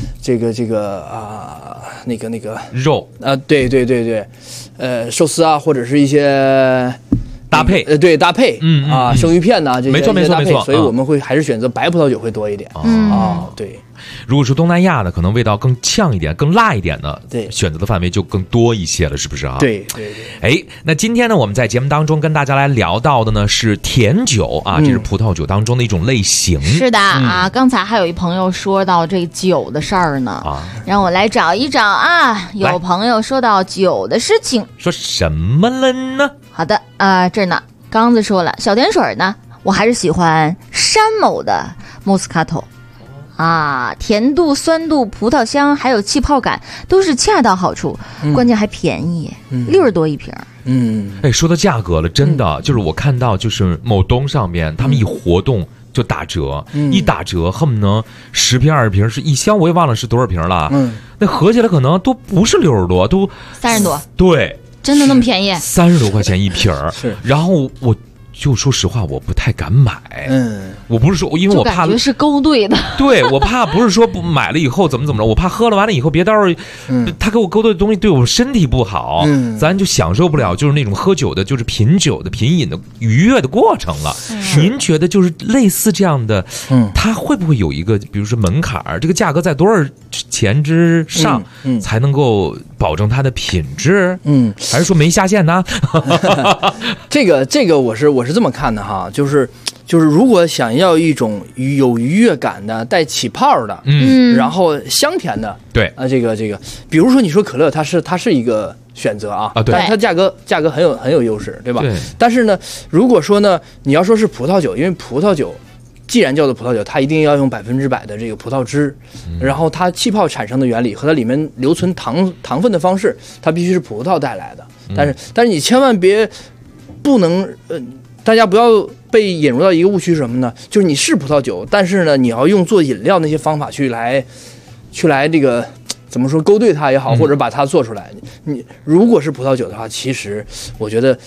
那个肉啊，对，寿司啊，或者是一些。 搭配对搭配，生鱼片呐，这些没错， 所以我们会还是选择白葡萄酒会多一点啊。对， 如果是东南亚的，可能味道更呛一点、更辣一点的， 对， 选择的范围就更多一些了，是不是啊？ 对。 哎，那今天呢，我们在节目当中跟大家来聊到的呢是甜酒啊，这是葡萄酒当中的一种类型。 是的啊，刚才还有一朋友说到这酒的事儿呢，让我来找一找啊。有朋友说到酒的事情， 说什么了呢？ 好的这儿呢，刚子说了，小甜水呢，我还是喜欢山某的莫斯卡托啊，甜度、酸度、葡萄香还有气泡感都是恰到好处，关键还便宜，60多一瓶。 哎，说到价格了，真的就是我看到就是某东上面他们一活动就打折，一打折恨不能10瓶20瓶是1箱，我也忘了是多少瓶了。那合起来可能都不是60多，都 30多。 对。 真的那么便宜 ？30多块钱一瓶儿， 是。 然后我就说实话，我不太敢买。我不是说，因为我怕感觉是勾兑的。 对，我怕不是说不买了以后怎么着，我怕喝了完了以后别到时候，他给我勾兑的东西对我身体不好，咱就享受不了，就是那种喝酒的，就是品酒的、品饮的愉悦的过程了。您觉得就是类似这样的，它会不会有一个，比如说门槛儿，这个价格在多少钱之上才能够保证它的品质？还是说没下限呢？ 这个我是这么看的哈，就是如果想要一种有愉悦感的、带起泡的，然后香甜的， 对啊，这个，比如说你说可乐，它是一个选择啊， 对， 但是它价格很有优势，对吧？对。但是呢，如果说呢，你要说是葡萄酒，因为葡萄酒既然叫做葡萄酒，它一定要用100%的这个葡萄汁，然后它气泡产生的原理和它里面留存糖分的方式，它必须是葡萄带来的。但是你千万不能大家不要被引入到一个误区，什么呢？就是你是葡萄酒，但是呢，你要用做饮料那些方法去来这个怎么说勾兑它也好，或者把它做出来。你如果是葡萄酒的话，其实我觉得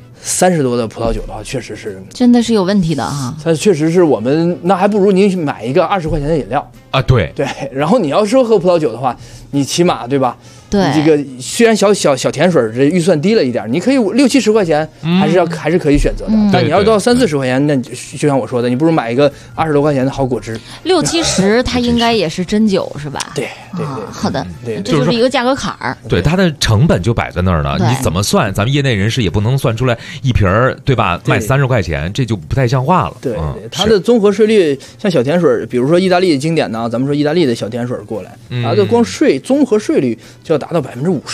30多的葡萄酒的话，确实是真的是有问题的啊。 它确实是我们那还不如您买一个20块钱的饮料啊。对， 然后你要说喝葡萄酒的话，你起码对吧？ 对， 这个虽然小甜水这预算低了一点，你可以60、70块钱，还是可以选择的。但你要到30、40块钱，那就像我说的，你不如买一个20多块钱的好果汁。 60、70，它应该也是真酒是吧？ 对， 好的， 对， 这就是一个价格坎儿。 对，它的成本就摆在那儿了，你怎么算？咱们业内人士也不能算出来一瓶儿，对吧？卖30块钱，这就不太像话了。 对，它的综合税率，像小甜水，比如说意大利经典的，咱们说意大利的小甜水过来，它的光综合税率就要达到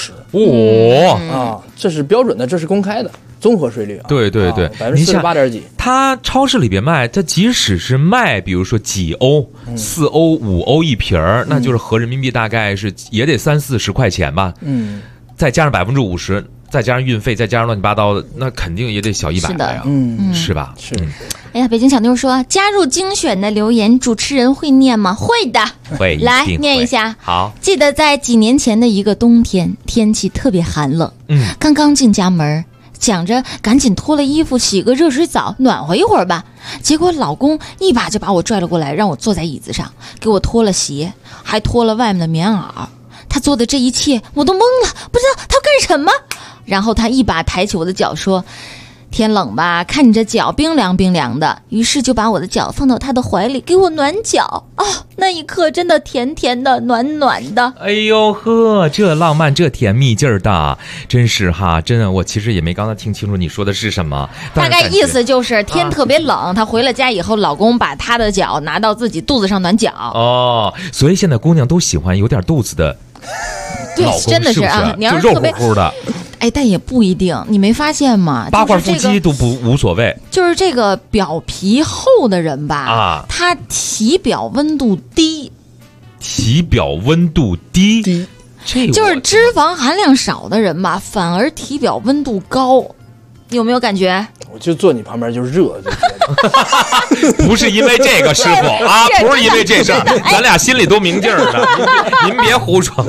50%。这是标准的，这是公开的综合税率啊。 对 ，48点几。 它超市里边卖，它即使是卖，比如说几欧、4欧、5欧一瓶儿，那就是合人民币大概是也得30-40块钱吧。再加上50%。再加上运费，再加上乱七八糟的，那肯定也得小100了呀，是吧？ 是。 哎呀，北京小妞说，加入精选的留言，主持人会念吗？会的， 会。 来念一下。 好， 记得在几年前的一个冬天，天气特别寒冷，刚刚进家门，想着赶紧脱了衣服，洗个热水澡，暖和一会儿吧。结果老公一把就把我拽了过来，让我坐在椅子上，给我脱了鞋，还脱了外面的棉袄。他做的这一切我都懵了，不知道他要干什么。然后他一把抬起我的脚说，天冷吧，看你这脚冰凉冰凉的，于是就把我的脚放到他的怀里给我暖脚。那一刻真的甜甜的暖暖的。 哎呦呵，这浪漫这甜蜜劲儿的，真是哈，真的我其实也没刚才听清楚你说的是什么， 大概意思就是天特别冷，他回了家以后，老公把他的脚拿到自己肚子上暖脚。 所以现在姑娘都喜欢有点肚子的对， 老公， 真的是啊，你要是肉乎乎的。 但也不一定，你没发现吗 ？8块腹肌都无所谓。 就是这个表皮厚的人吧，他体表温度低。 体表温度低，这就是脂肪含量少的人吧，反而体表温度高。有没有感觉？ 我就坐你旁边就热，就觉得不是因为这个师傅啊，不是因为这事儿，咱俩心里都明镜呢。您别胡说。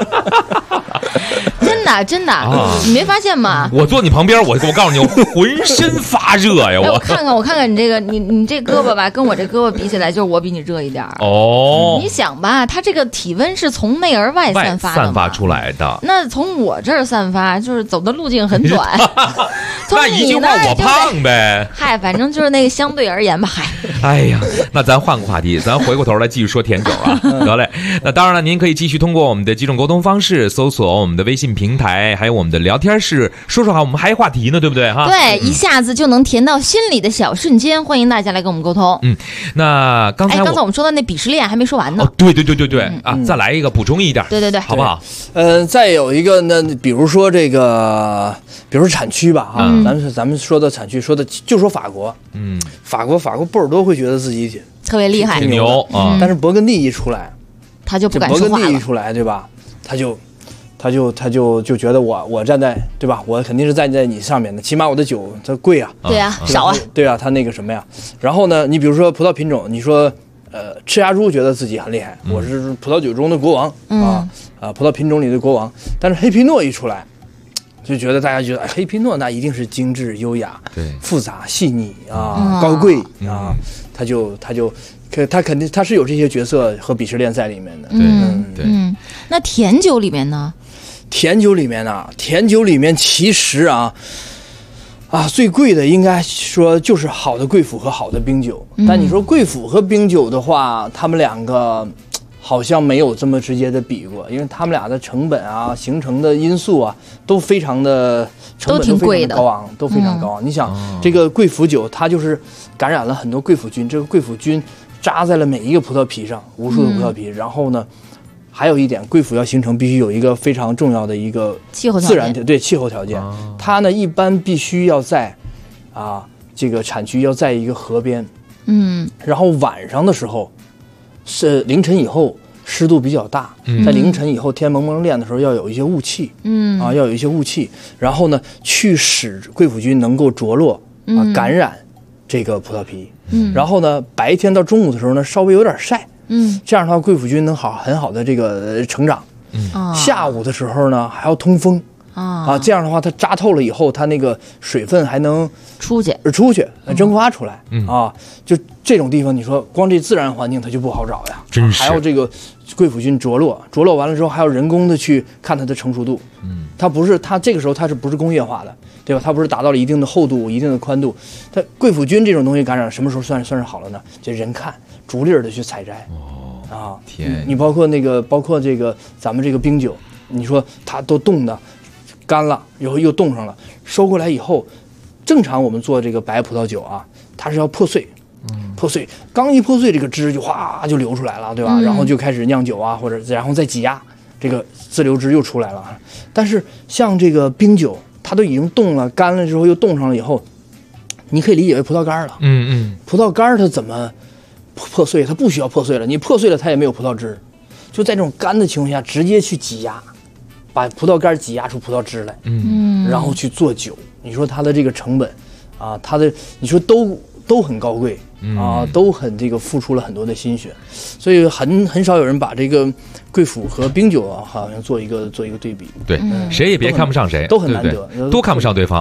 真的，你没发现吗？ 我坐你旁边，我告诉你，我浑身发热呀！ 我看看你这个，你这胳膊吧，跟我这胳膊比起来，就是我比你热一点哦。 你想吧，它这个体温是从内而外散发出来的。 那从我这儿散发，就是走的路径很短。 那一句话我胖呗。 嗨，反正就是那个相对而言吧。嗨， 哎呀，那咱换个话题，咱回过头来继续说甜酒啊。得嘞，那当然了，您可以继续通过我们的几种沟通方式，搜索我们的微信平台，还有我们的聊天室，说好，我们还有话题呢，对不对哈？ 对，一下子就能甜到心里的小瞬间，欢迎大家来跟我们沟通。 那刚才我们说的那鄙视链还没说完呢。 哦，对啊，再来一个，补充一点。 对， 好不好？ 再有一个呢，比如说产区吧，哈，咱们说的产区，就说法国，法国波尔多会觉得自己特别厉害， 挺牛啊， 但是勃艮第一出来， 他就不敢说话了。 勃艮第一出来，对吧？他就觉得我站在，对吧？我肯定是站在你上面的，起码我的酒它贵啊， 对啊，少啊， 对啊，他那个什么呀？然后呢，你比如说葡萄品种，你说赤芽珠觉得自己很厉害，我是葡萄酒中的国王葡萄品种里的国王，但是黑皮诺一出来，就觉得大家觉得黑皮诺那一定是精致优雅、复杂细腻啊、高贵啊，他肯定他是有这些角色和鄙视链在里面的。 对。 那甜酒里面呢？ 甜酒里面其实最贵的应该说就是好的贵腐和好的冰酒。但你说贵腐和冰酒的话，他们两个好像没有这么直接的比过，因为他们俩的成本形成的因素都非常的成本都非常高昂，都非常高昂。你想这个贵腐酒，它就是感染了很多贵腐菌，这个贵腐菌扎在了每一个葡萄皮上，无数的葡萄皮，然后呢。还有一点，贵腐要形成必须有一个非常重要的一个自然气候条件，它呢一般必须要在这个产区要在一个河边，然后晚上的时候是凌晨以后湿度比较大，在凌晨以后天蒙蒙亮的时候要有一些雾气，要有一些雾气，然后呢去使贵腐菌能够着落感染这个葡萄皮，然后呢白天到中午的时候呢稍微有点晒。这样的话，贵腐菌能很好的这个成长。下午的时候呢，还要通风这样的话，它扎透了以后，它那个水分还能出去，蒸发出来就这种地方，你说光这自然环境它就不好找呀， 真是。 还有这个贵腐菌着落完了之后，还要人工的去看它的成熟度。它这个时候它是不是工业化的，对吧？它不是达到了一定的厚度、一定的宽度。它贵腐菌这种东西感染什么时候算是好了呢？就人看。逐粒的去采摘，你包括这个咱们这个冰酒，你说它都冻的干了，然后又冻上了，收过来以后，正常我们做这个白葡萄酒它是要破碎，刚一破碎，这个汁就哗就流出来了，对吧？然后就开始酿酒或者然后再挤压，这个自流汁又出来了。但是像这个冰酒，它都已经冻了，干了之后又冻上了以后，你可以理解为葡萄干了。葡萄干它怎么破碎？它不需要破碎了，你破碎了它也没有葡萄汁，就在这种干的情况下直接去挤压，把葡萄干挤压出葡萄汁来，然后去做酒。你说它的这个成本它的你说都很高贵都很这个付出了很多的心血，所以很少有人把这个贵腐和冰酒好像做一个对比。 对，谁也别看不上谁， 都很难得， 都看不上对方，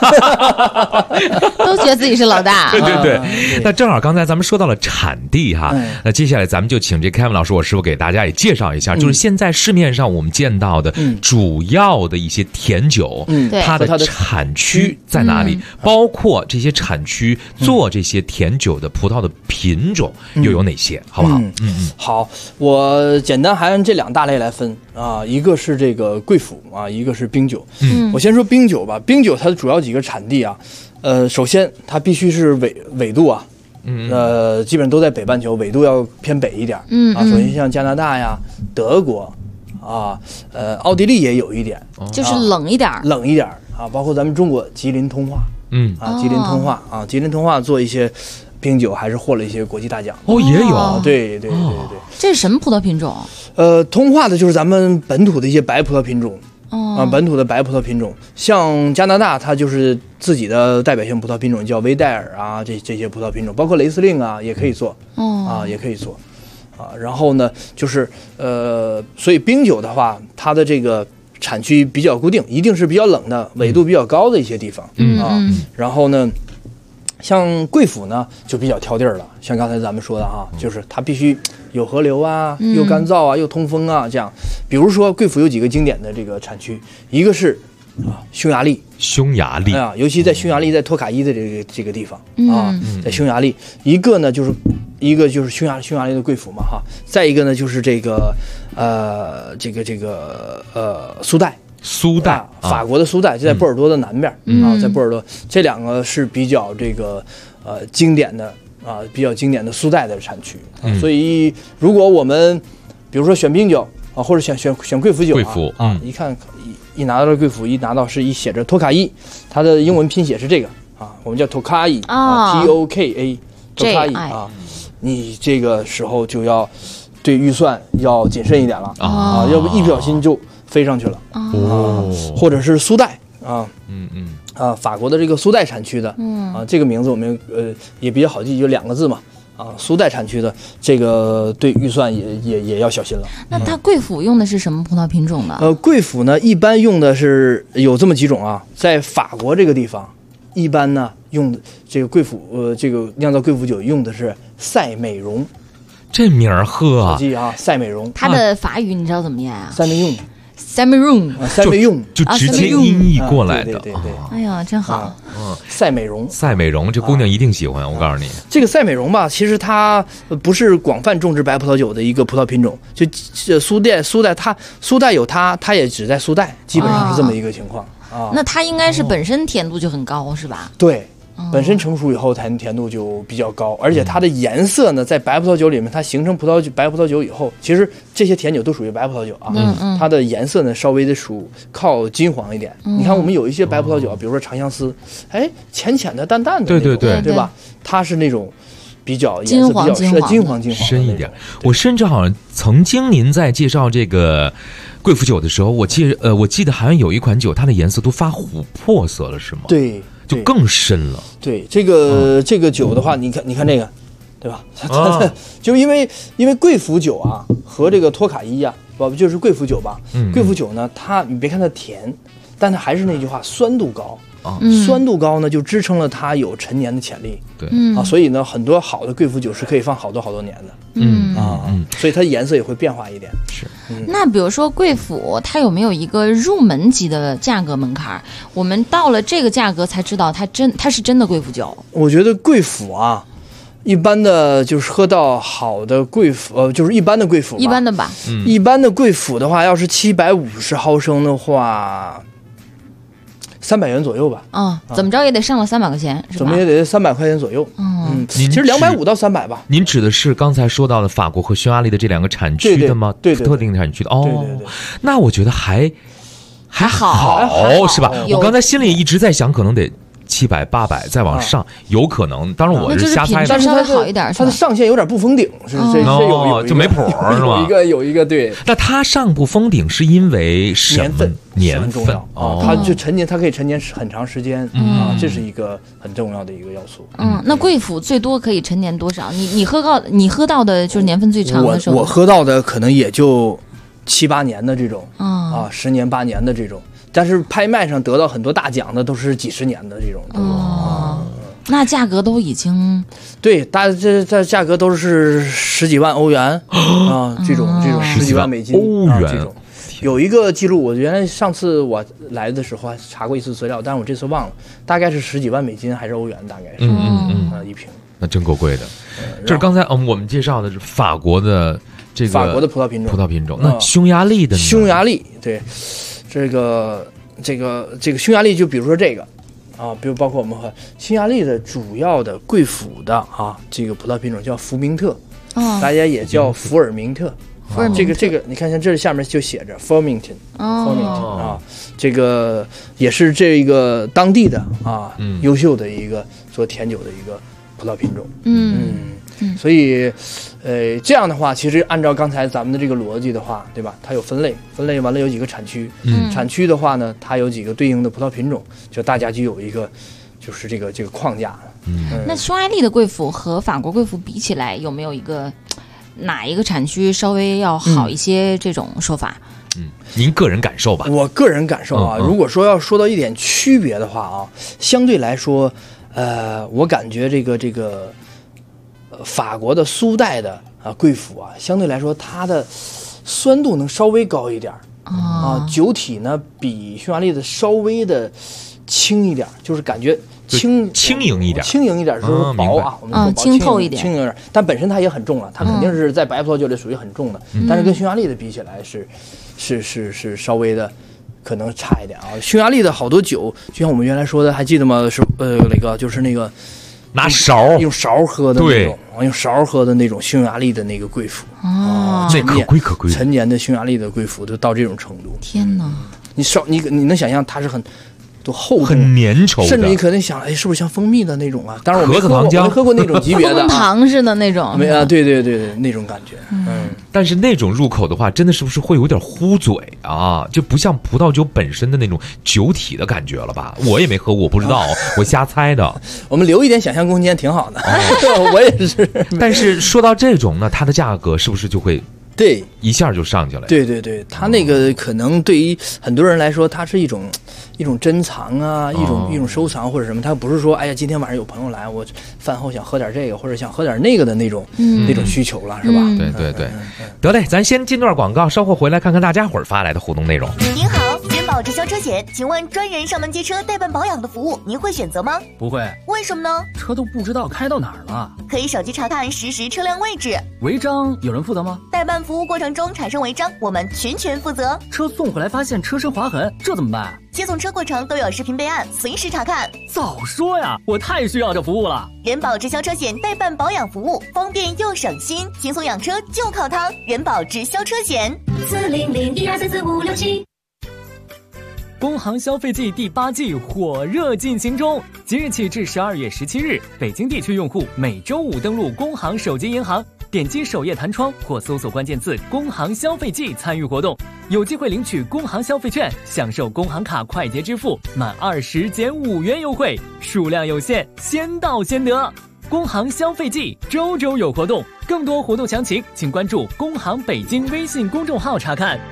都觉得自己是老大。 对。那正好刚才咱们说到了产地那接下来咱们就请这 Kevin 老师，我师傅给大家也介绍一下，就是现在市面上我们见到的主要的一些甜酒，它的产区在哪里？包括这些产区做这些甜酒的葡萄的品种又有哪些？好不好？ 好，我简单还按这两大类来分一个是这个贵腐一个是冰酒。我先说冰酒吧。冰酒它的主要几个产地首先它必须是纬度基本上都在北半球，纬度要偏北一点。首先像加拿大呀、德国奥地利也有一点， 就是冷一点包括咱们中国吉林通化，吉林通化做一些冰酒还是获了一些国际大奖。 也有。 对。 这是什么葡萄品种？ 通化的就是咱们本土的一些白葡萄品种本土的白葡萄品种。像加拿大，它就是自己的代表性葡萄品种叫维戴尔啊，这些葡萄品种，包括雷司令啊，也可以做，也可以做，然后呢，就是所以冰酒的话，它的这个产区比较固定，一定是比较冷的、纬度比较高的一些地方，然后呢。像贵府呢，就比较挑地儿了。像刚才咱们说的就是它必须有河流啊，又干燥啊，又通风啊，这样。比如说贵府有几个经典的这个产区，一个是匈牙利，尤其在匈牙利，在托卡伊的这个地方在匈牙利。一个就是匈牙利的贵府嘛再一个呢就是这个苏代，法国的苏代就在波尔多的南边在波尔多，这两个是比较这个经典的苏代的产区。所以如果我们比如说选冰酒或者选贵腐酒一看一拿到贵腐，一拿到是一写着托卡伊，它的英文拼写是这个我们叫 Tokai Toka Tokai 你这个时候就要对预算要谨慎一点了要不一不小心就飞上去了或者是苏代法国的这个苏代产区的这个名字我们也比较好记，就2个字嘛苏代产区的这个对预算也要小心了。 那它贵腐用的是什么葡萄品种呢？ 贵腐呢一般用的是有这么几种在法国这个地方一般呢用的这个贵腐这个酿造贵腐酒用的是赛美容。 这名儿喝赛美容， 它的法语你知道怎么念赛美用。 赛美容， 就直接音译过来的。 对， 哎呀，真好。 赛美容， 这姑娘一定喜欢。我告诉你， 这个赛美容吧，其实它不是广泛种植白葡萄酒的一个葡萄品种。就苏代有它也只在苏代，基本上是这么一个情况那它应该是本身甜度就很高，是吧？ 对。本身成熟以后甜度就比较高，而且它的颜色呢，在白葡萄酒里面，它形成白葡萄酒以后，其实这些甜酒都属于白葡萄酒它的颜色呢稍微的靠金黄一点。你看我们有一些白葡萄酒，比如说长相思，浅浅的淡淡的那种，对吧？它是那种比较颜色比较金黄深一点。我甚至好像曾经您在介绍这个贵腐酒的时候，我记得好像有一款酒，它的颜色都发琥珀色了，是吗？ 对。 就更深了。 对，这个酒的话，你看这个，对吧？就因为贵腐酒和这个托卡伊就是贵腐酒吧。贵腐酒呢，你别看它甜，但它还是那句话，酸度高。酸度高呢，就支撑了它有陈年的潜力。 对所以呢，很多好的贵腐酒是可以放好多年的。所以它颜色也会变化一点。 是。 那比如说贵腐，它有没有一个入门级的价格门槛？我们到了这个价格才知道它是真的贵腐酒。 我觉得贵腐一般的就是喝到好的贵腐，就是一般的贵腐吧。 一般的吧。 一般的贵腐的话，要是750毫升的话。300元左右吧。 怎么着也得上了300块钱，是吧？ 怎么也得300块钱左右。其实250到300吧。 您指的是刚才说到的法国和匈牙利的这2个产区的吗？ 对， 特定产区的。 对。 那我觉得还好，是吧？我刚才心里一直在想，可能得700、800再往上，有可能。当然我是瞎猜的。 但是它好一点， 它的上限有点不封顶，这有就没谱是吧？ 有一个对。 那它上不封顶是因为什么？年份它就陈年，它可以陈年很长时间这是一个很重要的一个要素。 那贵腐最多可以陈年多少？你喝到的就是年份最长的时候。 我喝到的可能也就7、8年的这种10年8年的这种。但是拍卖上得到很多大奖的都是几十年的这种。 那价格都已经对，这价格都是10几万欧元这种10几万美金欧元这种。有一个记录，我原来上次我来的时候还查过一次资料，但是我这次忘了，大概是10几万美金还是欧元，大概是一瓶。 那真够贵的。这是刚才我们介绍的是法国的这个法国的葡萄品种。 那匈牙利的呢？ 匈牙利对。这个匈牙利，就比如说这个比如包括我们喝匈牙利的主要的贵腐的这个葡萄品种叫福明特，大家也叫福尔明特。这个你看，像这下面就写着 Formington 这个也是这个当地的优秀的一个做甜酒的一个葡萄品种。 所以这样的话，其实按照刚才咱们的这个逻辑的话，对吧？它有分类，分类完了有几个产区，产区的话呢，它有几个对应的葡萄品种，就大家就有一个就是这个框架。 那匈牙利的贵腐和法国贵腐比起来，有没有哪一个产区稍微要好一些这种说法？ 您个人感受吧。 我个人感受啊，如果说要说到一点区别的话啊，相对来说，我感觉这个法国的苏代的贵腐啊，相对来说它的酸度能稍微高一点酒体呢比匈牙利的稍微的轻一点，就是感觉轻盈一点， 就是薄啊，我们说清透一点， 轻盈点，但本身它也很重了，它肯定是在白葡萄酒里属于很重的，但是跟匈牙利的比起来是稍微的可能差一点啊。匈牙利的好多酒，就像我们原来说的，还记得吗？是那个就是那个拿勺用勺喝的那种，用勺喝的那种匈牙利的那个贵腐那可贵， 陈年的匈牙利的贵腐就到这种程度。 天哪！ 你能想象它是多厚重， 很粘稠的， 甚至你可能想，哎，是不是像蜂蜜的那种啊？当然我没喝过那种级别的蜂糖似的那种， 没啊？对，那种感觉。 但是那种入口的话，真的是不是会有点糊嘴啊？就不像葡萄酒本身的那种酒体的感觉了吧？我也没喝过，我不知道，我瞎猜的。 我们留一点想象空间挺好的。我也是。 但是说到这种呢，它的价格是不是就会？ 对， 一下就上去了。 对，它那个可能对于很多人来说，它是一种珍藏啊，一种收藏或者什么。它不是说，哎呀，今天晚上有朋友来，我饭后想喝点这个或者想喝点那个的那种需求了，是吧？ 对，得嘞，咱先进段广告，稍后回来看看大家伙儿发来的互动内容。 您好，人保直销车险，请问专人上门接车代办保养的服务，您会选择吗？ 不会。 为什么呢？ 车都不知道开到哪儿了。 可以手机查看实时车辆位置。 违章有人负责吗？ 代办服务过程中产生违章，我们全权负责。 车送回来发现车身划痕，这怎么办？ 接送车过程都有视频备案，随时查看。 早说呀，我太需要这服务了。 人保直销车险代办保养服务，方便又省心，轻松养车就靠它。人保直销车险 40012344567。 工行消费季第8季火热进行中，即日起至12月17日，北京地区用户每周5登录工行手机银行，点击首页弹窗或搜索关键字“工行消费季”参与活动，有机会领取工行消费券，享受工行卡快捷支付满20减5元优惠，数量有限，先到先得。工行消费季周周有活动，更多活动详情请关注工行北京微信公众号查看。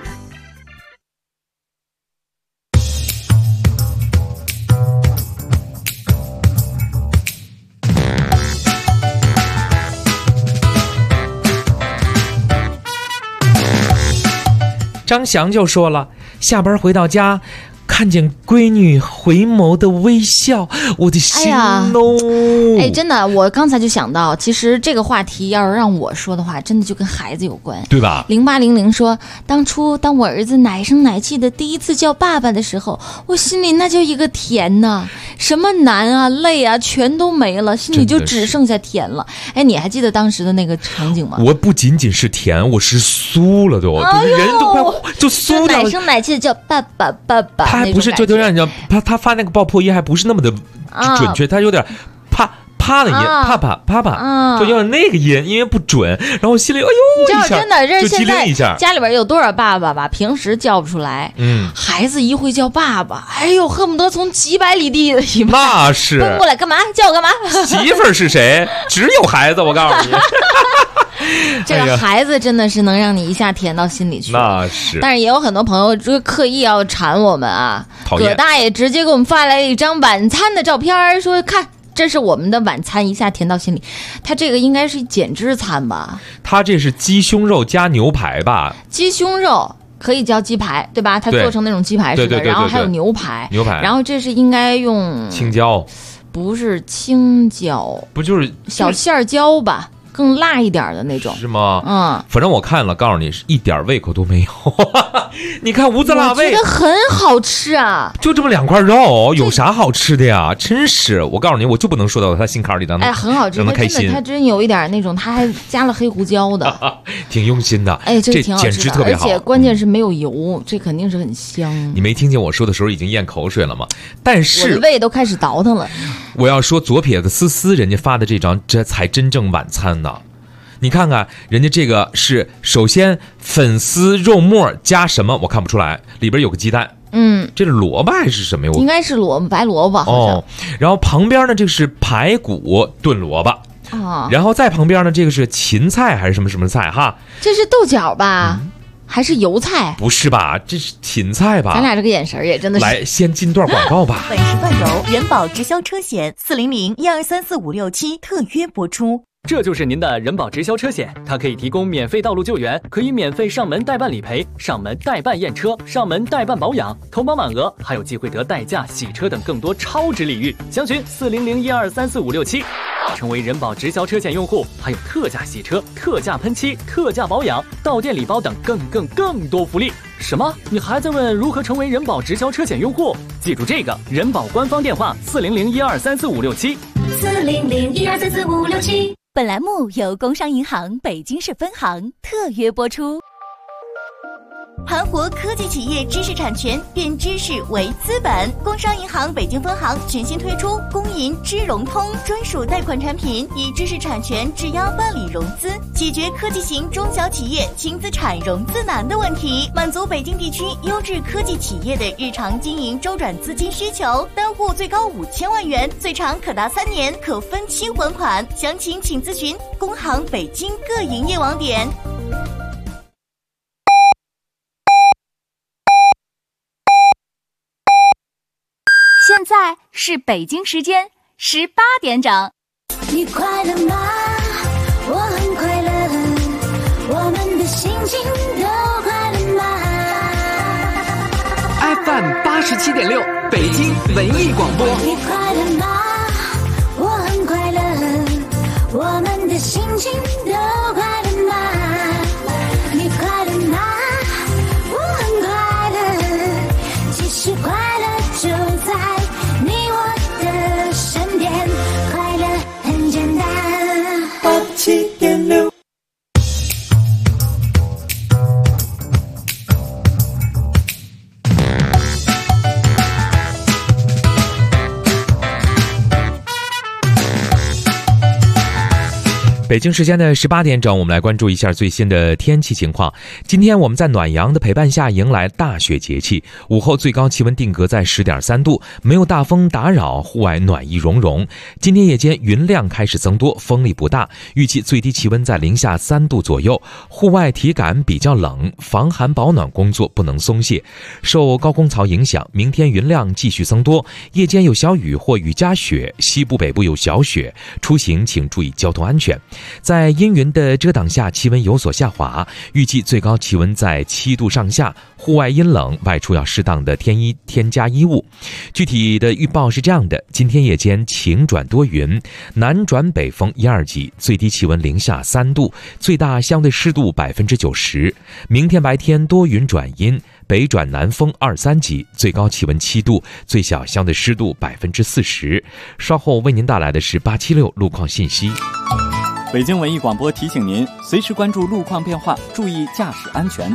张翔就说了，下班回到家看见闺女回眸的微笑，我的心哎，真的，我刚才就想到，其实这个话题要是让我说的话，真的就跟孩子有关， 对吧 ？0800说，当我儿子奶声奶气的第一次叫爸爸的时候，我心里那就一个甜呐，什么难啊、累啊，全都没了，心里就只剩下甜了。哎，你还记得当时的那个场景吗？ 我不仅仅是甜，我是酥了都，人都快就酥掉了， 奶声奶气的叫爸爸爸爸。 他还不是就让你他发那个爆破音还不是那么的准确，他有点啪的音，啪，就有点那个音，因为不准，然后心里哎呦， 你知道真的这是现在一下家里边有多少爸爸吧，平时叫不出来，孩子一会叫爸爸，哎呦，恨不得从几百里地的一那是奔过来干嘛？叫我干嘛？ 媳妇儿是谁？只有孩子，我告诉你。 这个孩子真的是能让你一下甜到心里去， 那是。 但是也有很多朋友就刻意要馋我们啊，葛大爷直接给我们发来了一张晚餐的照片，说看这是我们的晚餐，一下甜到心里。他这个应该是减脂餐吧？ 他这是鸡胸肉加牛排吧？ 鸡胸肉可以叫鸡排，对吧？它做成那种鸡排似的，然后还有牛排，然后这是应该用青椒， 不是青椒， 不就是小馅椒吧？ 更辣一点的那种， 是吗？ 嗯， 反正我看了，告诉你是一点胃口都没有。你看无滋辣味， 我觉得很好吃啊， 就这么2块肉，有啥好吃的呀？真是，我告诉你，我就不能说到他心坎里，让他很好吃， 让他开心。 它真有一点那种，它还加了黑胡椒的， 挺用心的。 这挺好吃的， 简直特别好， 而且关键是没有油，这肯定是很香。 你没听见我说的时候已经咽口水了吗？但是我的胃都开始倒腾了。 我要说左撇子思思人家发的这张，这才真正晚餐呢。你看看人家这个是首先粉丝肉末加什么我看不出来，里边有个鸡蛋，这是萝卜还是什么呀？ 应该是白萝卜好像。 然后旁边呢这个是排骨炖萝卜然后再旁边呢这个是芹菜还是什么什么菜哈？ 这是豆角吧？还是油菜？ 不是吧？这是芹菜吧？ 咱俩这个眼神也真的是。 来，先进段广告吧。 本时段由人保直销车险400-1234567特约播出。 这就是您的人保直销车险，它可以提供免费道路救援，可以免费上门代办理赔、上门代办验车、上门代办保养，投保满额还有机会得代驾、洗车等更多超值礼遇。详询400-1234567，成为人保直销车险用户，还有特价洗车、特价喷漆、特价保养、到店礼包等更多福利。什么？你还在问如何成为人保直销车险用户？记住这个人保官方电话400-1234567。 400-1234567。 本栏目由工商银行北京市分行特约播出。盘活科技企业知识产权，变知识为资本。工商银行北京分行全新推出工银知融通专属贷款产品，以知识产权质押办理融资，解决科技型中小企业轻资产融资难的问题，满足北京地区优质科技企业的日常经营周转资金需求。单户最高5000万元，最长可达3年，可分期还款。详情请咨询工行北京各营业网点。 现在是北京时间18点整。 你快乐吗？我很快乐，我们的心情都快乐吗 ？FM 87.6，北京文艺广播。 你快乐吗？我很快乐，我们的心情都快乐吗？你快乐吗？我很快乐，其实快乐就在你我的身边，快乐很简单。87.6。 北京时间的18点整，我们来关注一下最新的天气情况。今天我们在暖阳的陪伴下迎来大雪节气，午后最高气温定格在10.3度，没有大风打扰，户外暖意融融。今天夜间云量开始增多，风力不大，预计最低气温在零下3度左右，户外体感比较冷，防寒保暖工作不能松懈。受高空槽影响，明天云量继续增多，夜间有小雨或雨夹雪，西部北部有小雪，出行请注意交通安全。在阴云的遮挡下，气温有所下滑，预计最高气温在7度上下，户外阴冷，外出要适当的添加衣物。具体的预报是这样的：今天夜间晴转多云，南转北风1、2级，最低气温零下3度，最大相对湿度90%。明天白天多云转阴，北转南风2、3级，最高气温7度，最小相对湿度40%。稍后为您带来的是876路况信息。 北京文艺广播提醒您，随时关注路况变化，注意驾驶安全。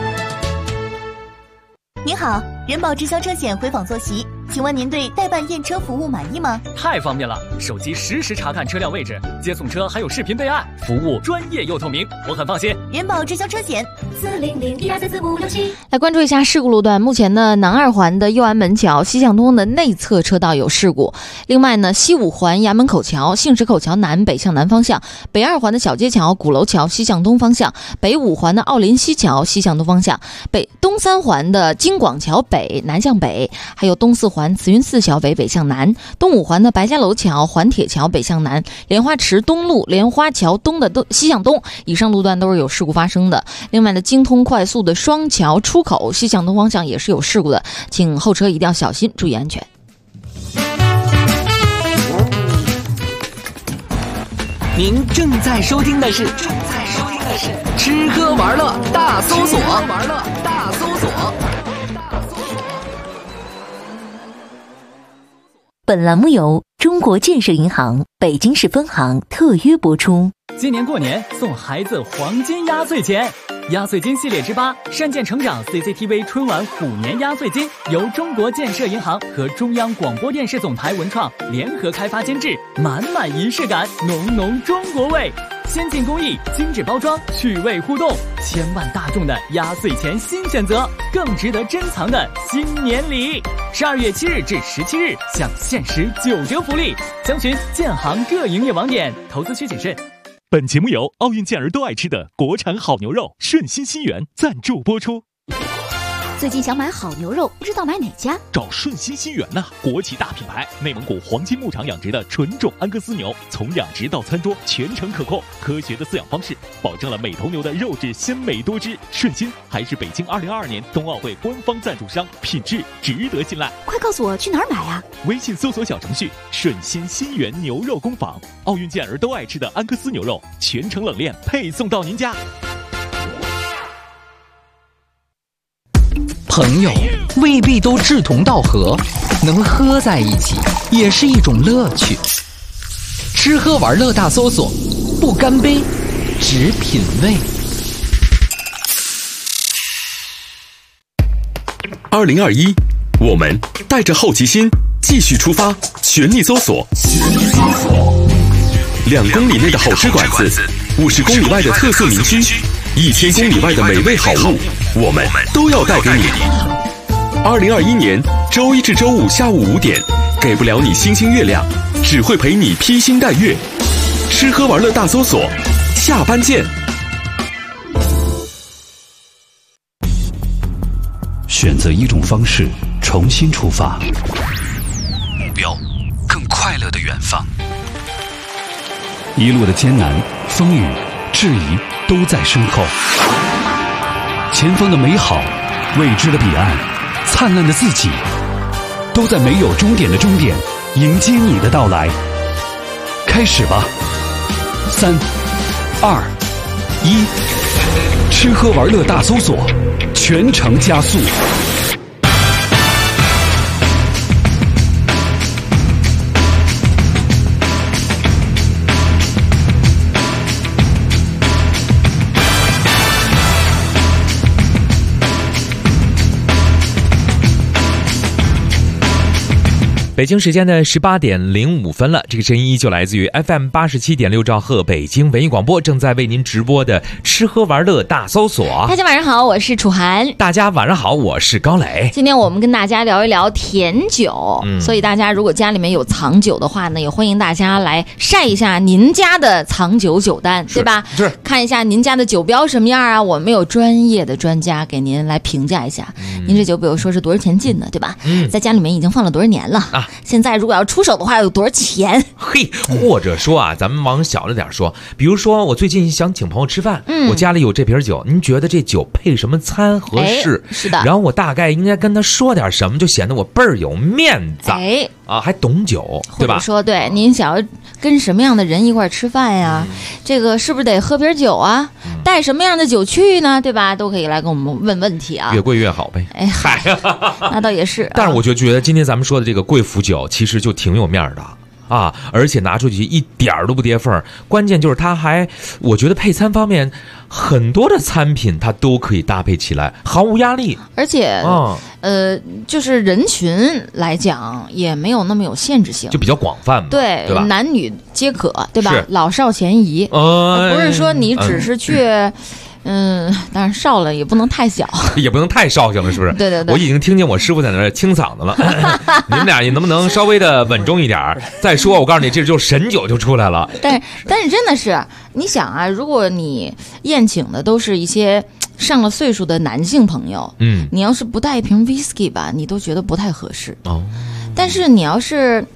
您好，人保直销车险回访坐席，请问您对代办验车服务满意吗？ 太方便了，手机实时查看车辆位置，接送车还有视频备案，服务专业又透明，我很放心。 人保直销车险 400-1234567。 来关注一下事故路段，目前呢，南2环的右安门桥西向东的内侧车道有事故。另外呢，西5环衙门口桥杏石口桥南北向南方向，北2环的小街桥鼓楼桥西向东方向，北5环的奥林西桥西向东方向，东3环的京广桥北南向北，还有东4环慈云寺桥北向南，东5环的白家楼桥环铁桥北向南，莲花池东路莲花桥东的西向东，以上路段都是有事故发生的。另外呢，京通快速的双桥出口西向东方向也是有事故的，请后车一定要小心，注意安全。 您正在收听的是吃喝玩乐大搜索。 本栏目由中国建设银行北京市分行特约播出。 今年过年送孩子黄金压岁钱，压岁金系列之8善建成长 CCTV 春晚虎年压岁金由中国建设银行和中央广播电视总台文创联合开发监制，满满仪式感，浓浓中国味，先进工艺，精致包装，趣味互动，千万大众的压岁钱新选择，更值得珍藏的新年礼。12月7日至17日享限时9折福利，详询建行各营业网点，投资需谨慎。 本节目由奥运健儿都爱吃的国产好牛肉顺心新源赞助播出。 最近想买好牛肉，不知道买哪家？ 找顺心新源呐，国际大品牌，内蒙古黄金牧场养殖的纯种安格斯牛，从养殖到餐桌全程可控，科学的饲养方式保证了每头牛的肉质鲜美多汁。顺心还是北京2022年冬奥会官方赞助商，品质值得信赖。 快告诉我去哪儿买啊？ 微信搜索小程序顺心新源牛肉工坊，奥运健儿都爱吃的安格斯牛肉，全程冷链配送到您家。 朋友未必都志同道合，能喝在一起也是一种乐趣。吃喝玩乐大搜索，不干杯，只品味。 2021，我们带着好奇心继续出发，全力搜索。2公里内的好吃馆子，50公里外的特色民居，1000公里外的美味好物，我们都要带给你。2021年周一至周五下午5点，给不了你星星月亮，只会陪你披星戴月。吃喝玩乐大搜索，下班见。 选择一种方式，重新出发，目标更快乐的远方。一路的艰难、风雨、质疑都在身后，前方的美好、未知的彼岸、灿烂的自己，都在没有终点的终点迎接你的到来。开始吧，3、2、1，吃喝玩乐大搜索，全程加速。 北京时间的18点05分了，这个声音依旧来自于 FM 87.6兆赫北京文艺广播，正在为您直播的吃喝玩乐大搜索。 大家晚上好，我是楚涵。 大家晚上好，我是高磊。 今天我们跟大家聊一聊甜酒，所以大家如果家里面有藏酒的话呢，也欢迎大家来晒一下您家的藏酒酒单，对吧？ 是， 看一下您家的酒标什么样啊？我们有专业的专家给您来评价一下，您这酒比如说是多少钱进的，对吧？在家里面已经放了多少年了啊？现在如果要出手的话，有多少钱？ 嘿，或者说啊，咱们往小了点说，比如说我最近想请朋友吃饭，我家里有这瓶酒，您觉得这酒配什么餐合适？ 是的。 然后我大概应该跟他说点什么，就显得我倍儿有面子。还懂酒，对吧？ 或者说，对，您想要跟什么样的人一块吃饭呀？这个是不是得喝瓶酒啊？带什么样的酒去呢？对吧？都可以来跟我们问问题啊。 越贵越好呗。 哎嗨，那倒也是。 但是我觉得今天咱们说的这个贵腐酒，其实就挺有面的。啊，而且拿出去一点儿都不跌份儿，关键就是它还，我觉得配餐方面很多的餐品它都可以搭配起来，毫无压力。 而且，就是人群来讲也没有那么有限制性， 就比较广泛嘛， 对吧？ 男女皆可，对吧？老少咸宜，不是说你只是去。当然少了也不能太小， 也不能太绍兴了，是不是？ 对对对， 我已经听见我师傅在那儿清嗓子了。你们俩也能不能稍微的稳重一点？再说，我告诉你，这就神酒就出来了。 但是真的是，你想啊，如果你宴请的都是一些上了岁数的男性朋友，你要是不带一瓶 whisky 吧，你都觉得不太合适。但是你要是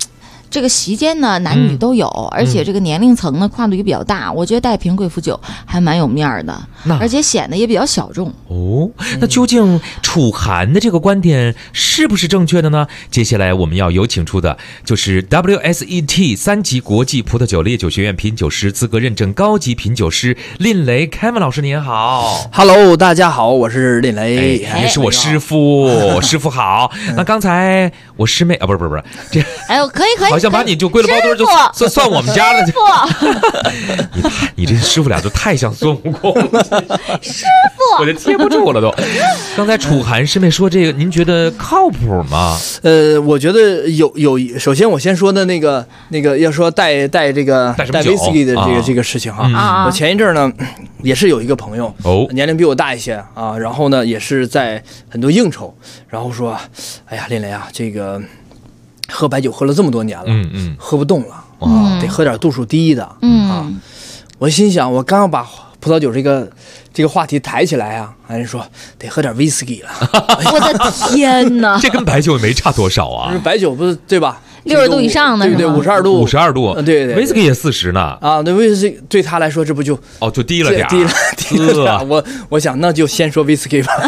这个席间呢，男女都有，而且这个年龄层呢跨度也比较大，我觉得带瓶贵腐酒还蛮有面儿的，而且显得也比较小众。 哦，那究竟楚涵的这个观点是不是正确的呢？接下来我们要有请出的就是 WSET 3级国际葡萄酒烈酒学院品酒师资格认证高级品酒师令雷 Kevin 老师，您好。 Hello， 大家好，我是令雷， 也是我师傅，师傅好。那刚才我师妹啊，不是，这哎呦，可以， 好像把你就归了包堆就算我们家了。你这师傅俩就太像孙悟空了， 师傅， 我就贴不住了都。刚才楚涵师妹说这个，您觉得靠谱吗？ 我觉得有，首先我先说的那个要说带这个带 whisky 的这个事情哈。我前一阵呢也是有一个朋友，年龄比我大一些啊，然后呢也是在很多应酬，然后说，哎呀，令雷啊，这个喝白酒喝了这么多年了，喝不动了，得喝点度数低的，我心想，我刚要把葡萄酒这个话题抬起来啊，人说得喝点 whisky 了。 我的天哪， 这跟白酒也没差多少啊。 白酒不是对吧 ？60度以上的， 对，52度 ，52度， 对 ，whisky 也40呢。 啊，对 whisky 对他来说这不就就低了点， 低了点。我想那就先说 whisky 吧，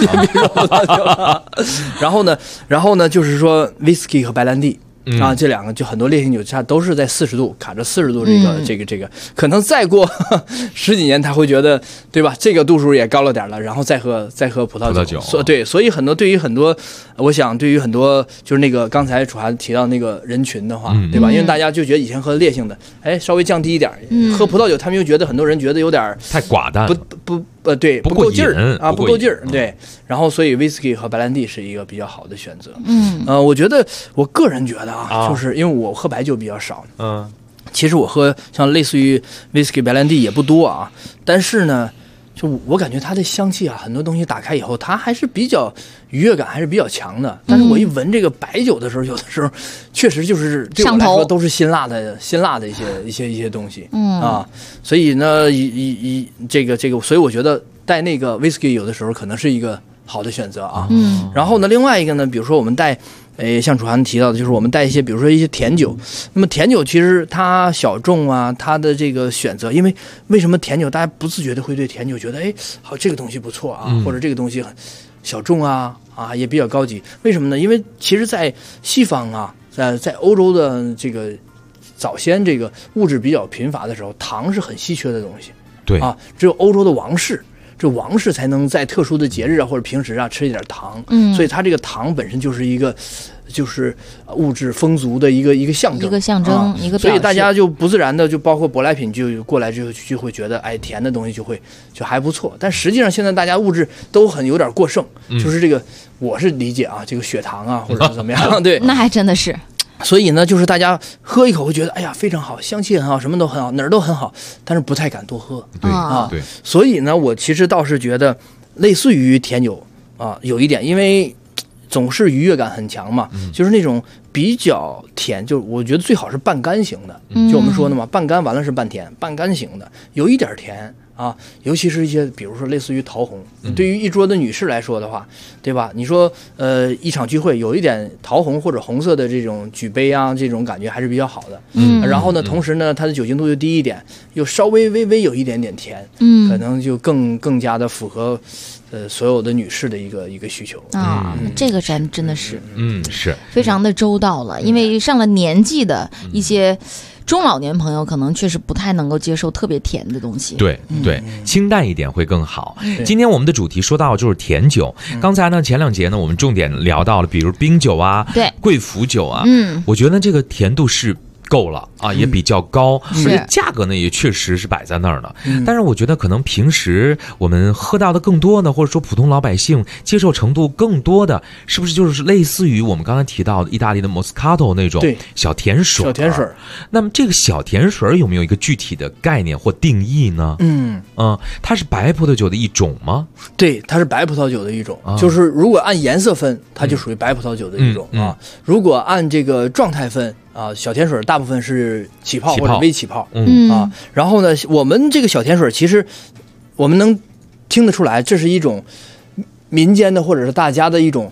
然后呢就是说 whisky 和白兰地。这两个就很多烈性酒它都是在40度卡着40度这个，可能再过10几年他会觉得对吧？这个度数也高了点了，然后再喝葡萄酒。对，所以对于很多，我想对于很多就是那个刚才楚涵提到那个人群的话，对吧？因为大家就觉得以前喝烈性的，稍微降低一点，喝葡萄酒，他们又觉得很多人觉得有点太寡淡， 对，不够劲儿啊，不够劲儿， 嗯， 对。然后，所以 whisky 和白兰地是一个比较好的选择。我觉得，我个人觉得啊，就是因为我喝白酒比较少，其实我喝像类似于 whisky 白兰地也不多啊，但是呢，就我感觉它的香气啊，很多东西打开以后，它还是比较愉悦感还是比较强的。但是我一闻这个白酒的时候，有的时候确实就是对我来说都是辛辣的一些东西，所以呢，这个，所以我觉得带那个 whisky 有的时候可能是一个好的选择啊。然后呢，另外一个呢，比如说我们带。像楚涵提到的，就是我们带一些，比如说一些甜酒。那么甜酒其实它小众啊，它的这个选择，因为什么甜酒大家不自觉的会对甜酒觉得，好这个东西不错啊，或者这个东西很小众啊也比较高级。为什么呢？因为其实，在西方啊，在欧洲的这个早先这个物质比较贫乏的时候，糖是很稀缺的东西。 对啊，只有欧洲的王室。这王室才能在特殊的节日啊或者平时啊吃一点糖，所以它这个糖本身就是一个，就是物质丰足的一个象征， 一个表示。 所以大家就不自然的就包括舶来品就过来之后就会觉得，甜的东西就还不错。但实际上现在大家物质都有点过剩，就是这个我是理解啊，这个血糖啊或者是怎么样，对， 那还真的是。 所以呢，就是大家喝一口会觉得，哎呀，非常好，香气很好，什么都很好，哪儿都很好，但是不太敢多喝。 对。 所以呢，我其实倒是觉得，类似于甜酒啊，有一点，因为总是愉悦感很强嘛，就是那种比较甜，就我觉得最好是半干型的。就我们说的嘛，半干完了是半甜，半干型的，有一点甜。尤其是一些比如说类似于桃红，对于一桌的女士来说的话，对吧？你说一场聚会有一点桃红或者红色的这种举杯啊，这种感觉还是比较好的。然后呢，同时呢，它的酒精度又低一点，又稍微微有一点点甜，可能就更加的符合所有的女士的一个需求啊。这个真的是是非常的周到了，因为上了年纪的一些中老年朋友可能确实不太能够接受特别甜的东西。 对，清淡一点会更好。今天我们的主题说到就是甜酒，刚才呢前2节呢我们重点聊到了，比如冰酒啊， 对， 贵腐酒啊，我觉得这个甜度是够了啊，也比较高，而且价格呢也确实是摆在那儿的。但是我觉得可能平时我们喝到的更多的，或者说普通老百姓接受程度更多的，是不是就是类似于我们刚才提到的意大利的 Moscato 那种小甜水？ 小甜水。 那么这个小甜水有没有一个具体的概念或定义呢？它是白葡萄酒的一种吗？ 对，它是白葡萄酒的一种，就是如果按颜色分，它就属于白葡萄酒的一种啊。如果按这个状态分。小甜水大部分是起泡或者微起泡，然后呢，我们这个小甜水其实我们能听得出来，这是一种民间的或者是大家的一种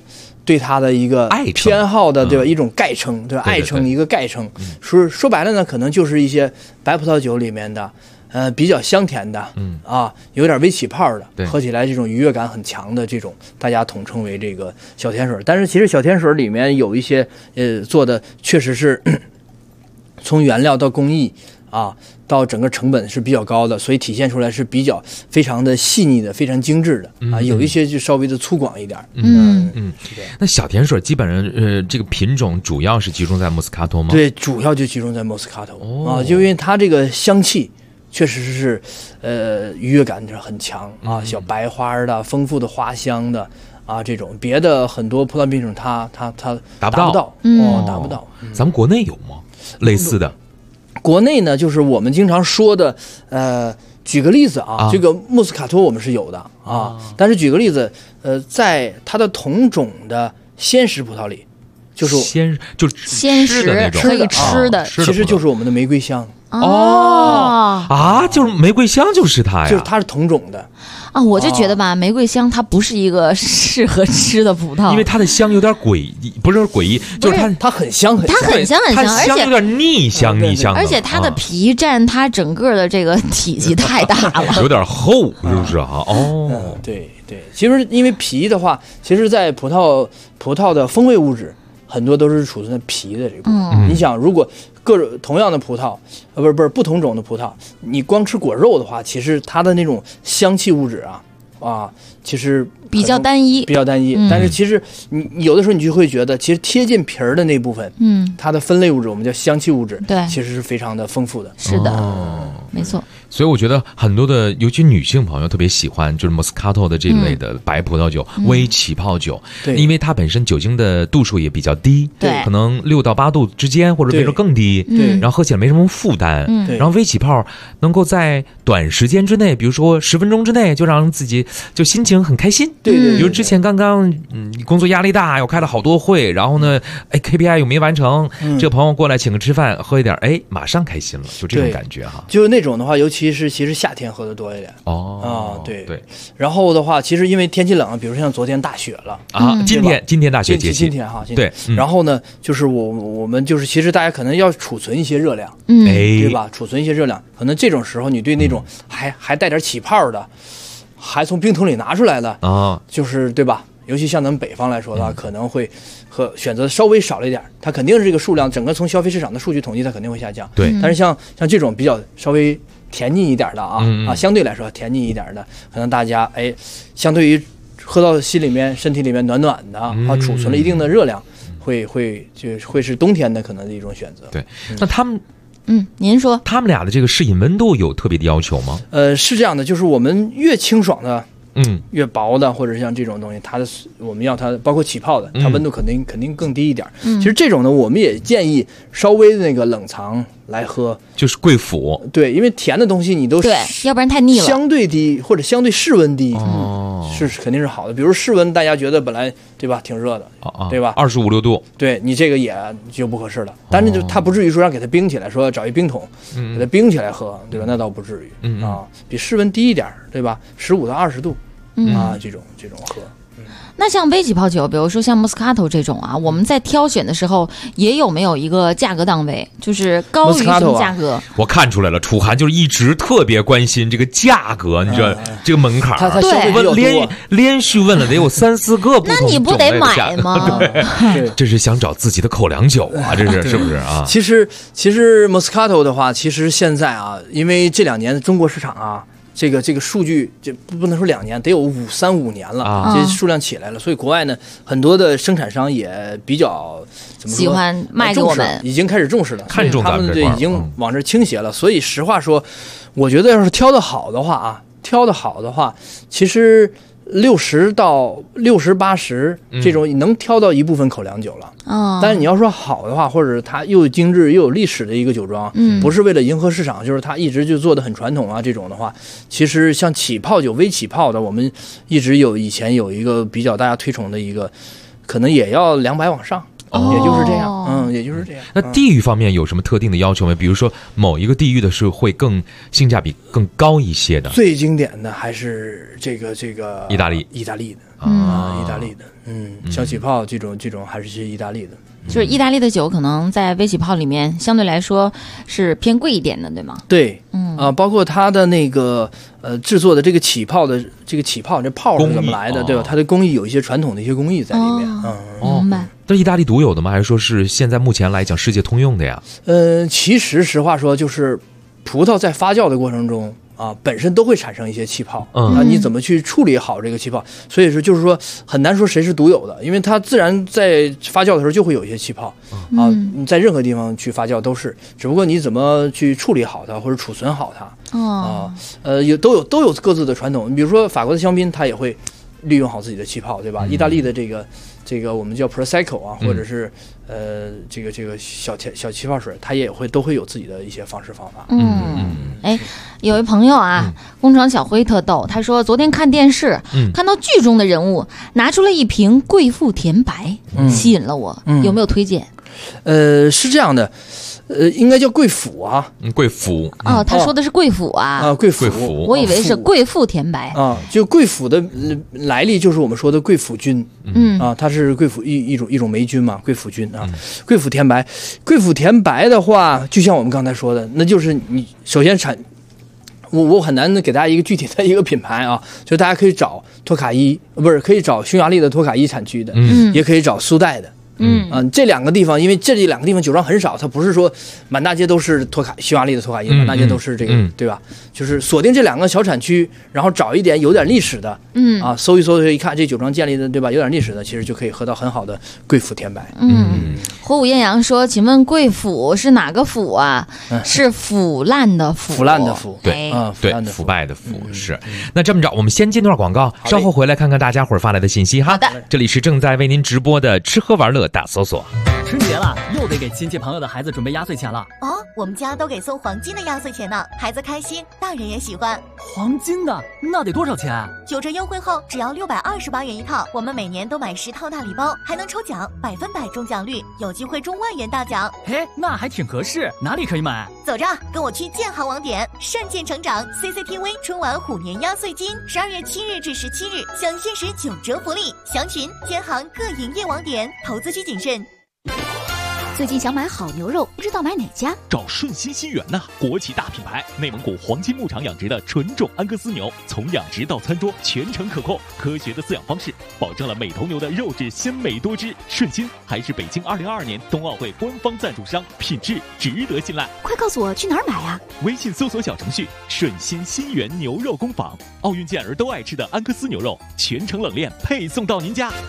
对它的一个偏好的，对吧？一种概称，对吧？ 对对对爱称一个概称，说白了呢，可能就是一些白葡萄酒里面的，比较香甜的，有点微起泡的，喝起来这种愉悦感很强的这种，大家统称为这个小甜水。但是其实小甜水里面有一些，做的确实是从原料到工艺啊，到整个成本是比较高的，所以体现出来是非常的细腻的，非常精致的啊。有一些就稍微的粗犷一点。 那小甜水基本上这个品种主要是集中在莫斯卡托吗？ 对，主要就集中在莫斯卡托啊，就因为它这个香气确实是愉悦感很强啊，小白花的、丰富的花香的啊，这种别的很多葡萄品种它达不到，达不到。 咱们国内有吗？类似的？ 国内呢，就是我们经常说的，举个例子啊，这个莫斯卡托我们是有的啊，但是举个例子，在它的同种的鲜食葡萄里，就是鲜食可以吃的， 其实就是我们的玫瑰香。 就是玫瑰香就是它呀， 就是它是同种的啊。我就觉得吧，玫瑰香它不是一个适合吃的葡萄， 因为它的香有点诡异，不是诡异，就是它很香很香， 它很香很香， 而且有点腻香， 而且它的皮占它整个的这个体积太大了， 有点厚，是不是啊？ 对，其实因为皮的话，其实在葡萄的风味物质很多都是储存在皮的这部分。你想，如果同样的葡萄，不同种的葡萄，你光吃果肉的话，其实它的那种香气物质其实比较单一。 但是其实你有的时候你就会觉得，其实贴近皮儿的那部分，它的分类物质我们叫香气物质， 对， 其实是非常的丰富的。 是的，没错。 所以我觉得很多的，尤其女性朋友特别喜欢就是莫斯卡托的这类的白葡萄酒、微起泡酒，因为它本身酒精的度数也比较低， 对， 可能6到8度之间，或者甚至更低， 对， 然后喝起来没什么负担，然后微起泡能够在短时间之内，比如说10分钟之内，就让自己就心情很开心， 对， 比如之前刚刚工作压力大，又开了好多会，然后呢KPI 又没完成，这个朋友过来请个吃饭，喝一点，马上开心了，就这种感觉哈。 就是那种的话，其实夏天喝的多一点对。然后的话，其实因为天气冷，比如像昨天大雪了今天大雪节气， 今天对。 然后呢，就是我们就是其实大家可能要储存一些热量，对吧？储存一些热量，可能这种时候你对那种还带点起泡的，还从冰桶里拿出来的就是对吧？尤其像咱们北方来说的话，可能会选择稍微少了一点，它肯定是这个数量，整个从消费市场的数据统计，它肯定会下降。 对， 但是像这种比较稍微甜腻一点的相对来说甜腻一点的，可能大家相对于喝到心里面、身体里面暖暖的储存了一定的热量，会是冬天的可能的一种选择。 对，那他们。 您说他们俩的这个适饮温度有特别的要求吗？ 是这样的，就是我们越清爽的，越薄的，或者像这种东西，我们要它包括起泡的，它温度肯定更低一点。其实这种呢，我们也建议稍微那个冷藏来喝， 就是贵腐。 对，因为甜的东西你都对，要不然太腻了。 相对低或者相对室温低，是肯定是好的。比如室温，大家觉得本来对吧挺热的，对吧 ，25、26度， 对你这个也就不合适了。但是它不至于说让给它冰起来，说找一冰桶给它冰起来喝，对吧？那倒不至于比室温低一点，对吧？15到20度这种喝。 那像微起泡酒，比如说像莫斯卡托这种我们在挑选的时候也有没有一个价格档位，就是高于什么价格？ 我看出来了，楚涵就是一直特别关心这个价格，你知道这个门槛， 他连续问了得有3、4个不同种类的价格。 那你不得买吗？ 对，这是想找自己的口粮酒这是不是啊？ 其实莫斯卡托的话，其实现在因为这2年中国市场这个数据，这不能说2年，得有3、5年了，这数量起来了，所以国外呢很多的生产商也比较怎么说， 喜欢卖给我们， 已经开始重视了， 看重他们已经往这倾斜了。所以实话说，我觉得要是挑得好的话其实60到60、80这种能挑到一部分口粮酒了。但是你要说好的话，或者它又精致又有历史的一个酒庄，不是为了迎合市场，就是它一直就做的很传统这种的话，其实像起泡酒、微起泡的，我们一直以前有一个比较大家推崇的一个，可能也要200往上。 也就是这样，也就是这样。 那地域方面有什么特定的要求吗？比如说某一个地域的是会更性价比更高一些的。 最经典的还是这个意大利的， 意大利的，小起泡这种还是意大利的。 就是意大利的酒可能在微起泡里面相对来说是偏贵一点的，对吗？ 对，包括它的那个制作的这个起泡这泡是怎么来的，对吧？它的工艺有一些传统的一些工艺在里面。 明白。 这是意大利独有的吗？还是说是现在目前来讲世界通用的呀？ 其实实话说，就是葡萄在发酵的过程中本身都会产生一些气泡，你怎么去处理好这个气泡？所以说就是说很难说谁是独有的，因为它自然在发酵的时候就会有一些气泡你在任何地方去发酵都是，只不过你怎么去处理好它或者储存好它都有各自的传统。你比如说法国的香槟，它也会利用好自己的气泡，对吧？意大利的这个我们叫 Prosecco 或者是这个小气泡水，它也都会有自己的一些方式方法。 有位朋友工厂小灰特逗，他说昨天看电视，看到剧中的人物拿出了一瓶贵妇甜白，吸引了我，有没有推荐？ 是这样的。应该叫贵府贵府他说的是贵府贵府， 我以为是贵妇甜白就贵府的来历就是我们说的贵府菌，它是贵府一种霉菌嘛，贵府菌贵府甜白，贵府甜白的话，就像我们刚才说的，那就是你首先我很难给大家一个具体的一个品牌就大家可以找托卡伊，不是可以找匈牙利的托卡伊产区的，也可以找苏代的。这两个地方，因为这两个地方酒庄很少，它不是说满大街都是匈牙利的托卡伊，满大街都是这个，对吧？就是锁定这两个小产区，然后找一点有点历史的，搜一搜一看这酒庄建立的，对吧？有点历史的，其实就可以喝到很好的贵府甜白。 火舞艳阳说：“请问贵府是哪个府啊？是腐烂的腐。 腐烂的腐， 对，腐败的腐是。那这么着，我们先进段广告，稍后回来看看大家伙发来的信息哈。 好的， 这里是正在为您直播的吃喝玩乐大搜索。 春节了，又得给亲戚朋友的孩子准备压岁钱了。 我们家都给送黄金的压岁钱呢，孩子开心，大人也喜欢。 黄金的那得多少钱 ？9折优惠后只要628元一套，我们每年都买10套大礼包，还能抽奖，100%中奖率，有机会中万元大奖。 那还挺合适，哪里可以买？ 走着，跟我去建行网点，善建成长 CCTV 春晚虎年压岁金，12月7日至17日享限时9折福利，详询建行各营业网点，投资需谨慎。 最近想买好牛肉，不知道买哪家？ 找顺心新源呐，国企大品牌，内蒙古黄金牧场养殖的纯种安格斯牛，从养殖到餐桌全程可控，科学的饲养方式保证了每头牛的肉质鲜美多汁。顺心还是北京2022年冬奥会官方赞助商，品质值得信赖。 快告诉我去哪儿买啊？ 微信搜索小程序顺心新源牛肉工坊，奥运健儿都爱吃的安格斯牛肉，全程冷链配送到您家。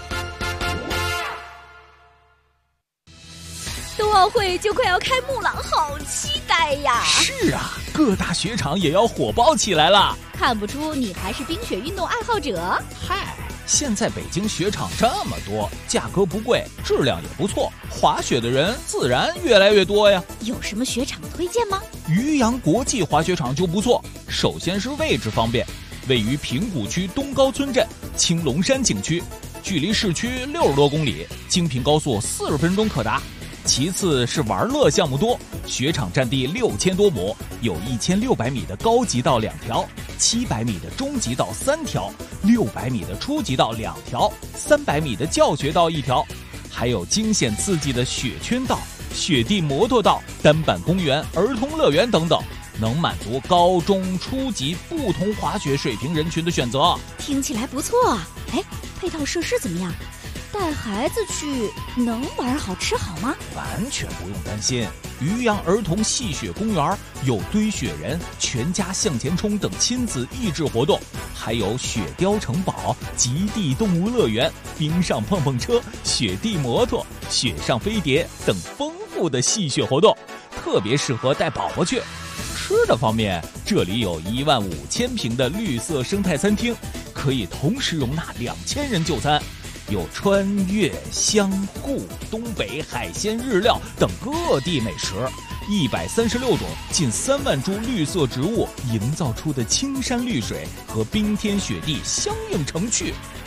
冬奥会就快要开幕了，好期待呀！ 是啊，各大雪场也要火爆起来了。 看不出你还是冰雪运动爱好者。 嗨，现在北京雪场这么多，价格不贵，质量也不错，滑雪的人自然越来越多呀。 有什么雪场推荐吗？ 渔阳国际滑雪场就不错，首先是位置方便，位于平谷区东高村镇青龙山景区，距离市区60多公里，京平高速40分钟可达。其次是玩乐项目多，雪场占地6000多亩，有1600米的高级道2条，700米的中级道3条，600米的初级道2条，300米的教学道1条，还有惊险刺激的雪圈道、雪地摩托道、单板公园、儿童乐园等等，能满足高中初级不同滑雪水平人群的选择。 听起来不错啊！配套设施怎么样？带孩子去能玩好吃好吗？ 完全不用担心，渔阳儿童戏雪公园有堆雪人、全家向前冲等亲子益智活动，还有雪雕城堡、极地动物乐园、冰上碰碰车、雪地摩托、雪上飞碟等丰富的戏雪活动，特别适合带宝宝去。吃的方面，这里有15000平的绿色生态餐厅，可以同时容纳2000人就餐。有川粤湘沪东北海鲜日料等各地美食，136种近3万株绿色植物营造出的青山绿水和冰天雪地相映成趣，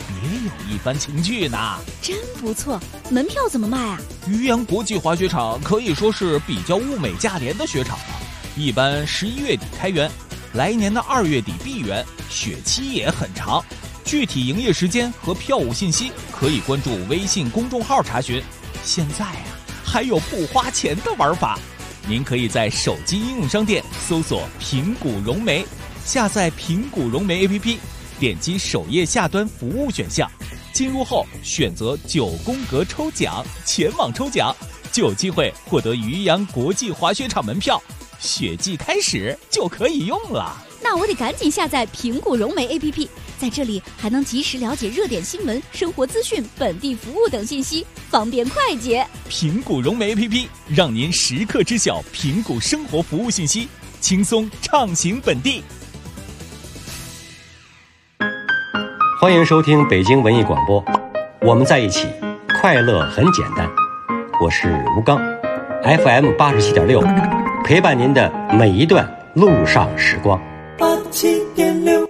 别有一番情趣呢。 真不错，门票怎么卖啊？ 渔阳国际滑雪场可以说是比较物美价廉的雪场了，一般11月底开园，来年的2月底闭园，雪期也很长。具体营业时间和票务信息可以关注微信公众号查询。现在还有不花钱的玩法，您可以在手机应用商店搜索平谷融媒，下载平谷融媒 APP， 点击首页下端服务选项，进入后选择9宫格抽奖，前往抽奖就有机会获得渔阳国际滑雪场门票，雪季开始就可以用了。 那我得赶紧下载平谷融媒 APP， 在这里还能及时了解热点新闻、生活资讯、本地服务等信息，方便快捷。 平谷融媒 APP 让您时刻知晓平谷生活服务信息，轻松畅行本地。 欢迎收听北京文艺广播，我们在一起，快乐很简单。我是吴刚 ，FM 87.6，陪伴您的每一段路上时光。 87.6。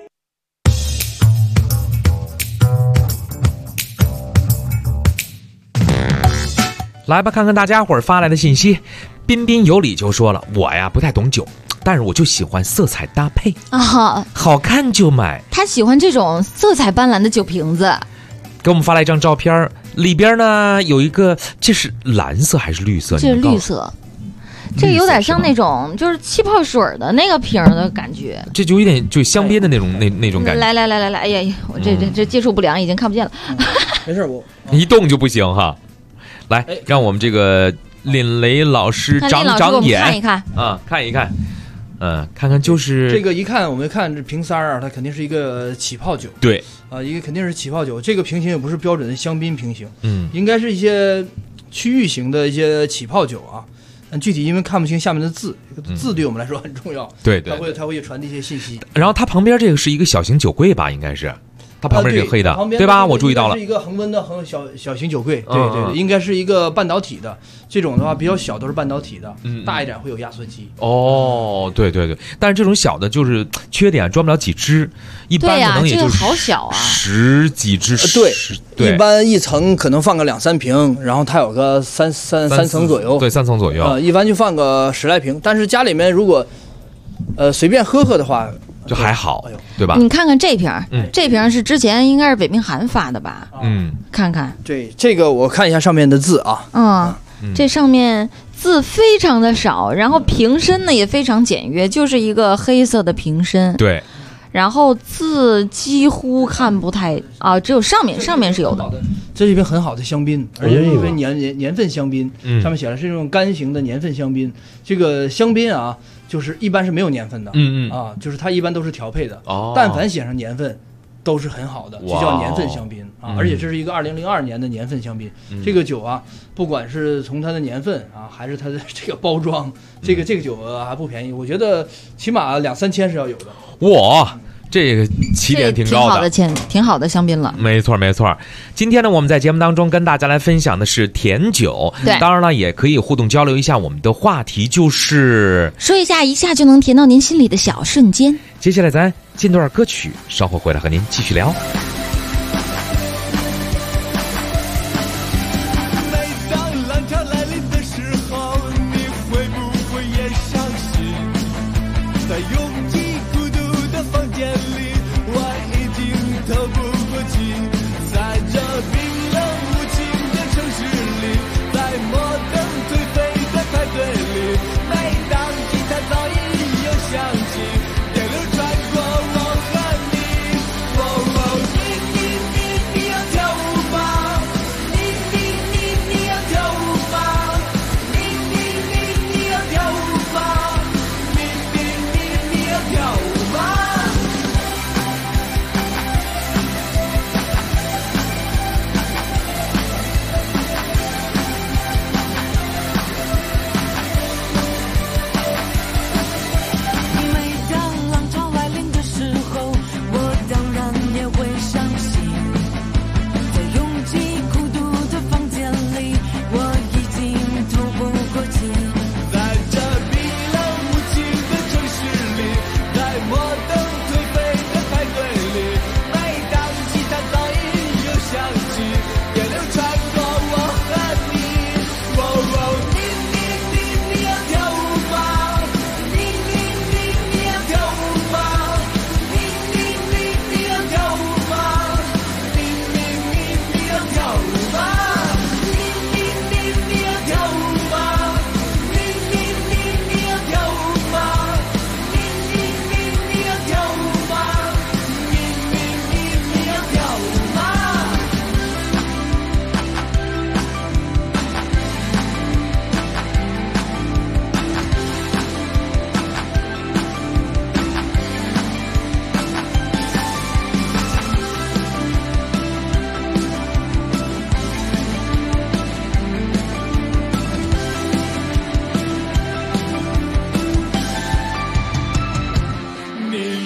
来吧，看看大家伙儿发来的信息。彬彬有礼就说了，我呀不太懂酒，但是我就喜欢色彩搭配啊， 好看就买。 他喜欢这种色彩斑斓的酒瓶子。 给我们发来一张照片，里边呢有一个，这是蓝色还是绿色？ 这是绿色。这有点像那种就是气泡水的那个瓶的感觉， 这就有点就香槟的那种那种感觉。 来，哎呀，我这接触不良，已经看不见了。 没事，我一动就不行哈。来，让我们这个林雷老师长眼， 看一看啊，看一看，看看就是这个一看，我们看这瓶塞啊，它肯定是一个起泡酒， 对啊，一个肯定是起泡酒。这个瓶型也不是标准的香槟瓶型，应该是一些区域型的一些起泡酒啊。具体因为看不清下面的字，字对我们来说很重要。 对， 它会传递一些信息。 然后它旁边这个是一个小型酒柜吧，应该是。它旁边这个黑的，对吧？我注意到了， 是一个恒温的小型酒柜，对，应该是一个半导体的。这种的话比较小，都是半导体的，大一点会有压缩机。 哦，对，但是这种小的就是缺点装不了几支，一般可能也就是好小啊 ，10几支。 对，一般一层可能放个2-3瓶，然后它有个三层左右， 对，3层左右。 一般就放个10来瓶，但是家里面如果随便喝的话。 就还好，对吧？ 你看看这瓶，这瓶是之前应该是北冰寒发的吧？看看这个，我看一下上面的字啊。 这上面字非常的少，然后瓶身呢也非常简约，就是一个黑色的瓶身。 对。 然后字几乎看不太啊，只有上面是有的。 这是一瓶很好的香槟，而且是一瓶年份香槟，上面写的是这种干型的年份香槟。这个香槟啊，就是一般是没有年份的，就是它一般都是调配的。但凡写上年份，都是很好的，就叫年份香槟啊。而且这是一个2002年的年份香槟。这个酒啊，不管是从它的年份啊，还是它的这个包装，这个酒还不便宜，我觉得起码2-3千是要有的。 哇，这个起点挺高的， 挺好的香槟了。 没错。今天呢，我们在节目当中跟大家来分享的是甜酒，当然了，也可以互动交流一下。我们的话题就是说一下就能甜到您心里的小瞬间。 接下来咱进段歌曲，稍后回来和您继续聊。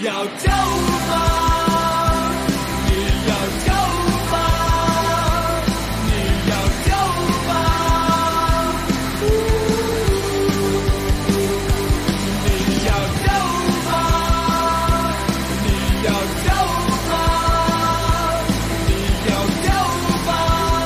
要救吗？你要救吗？你要救吗？你要救吗？你要救吗？你要救吗？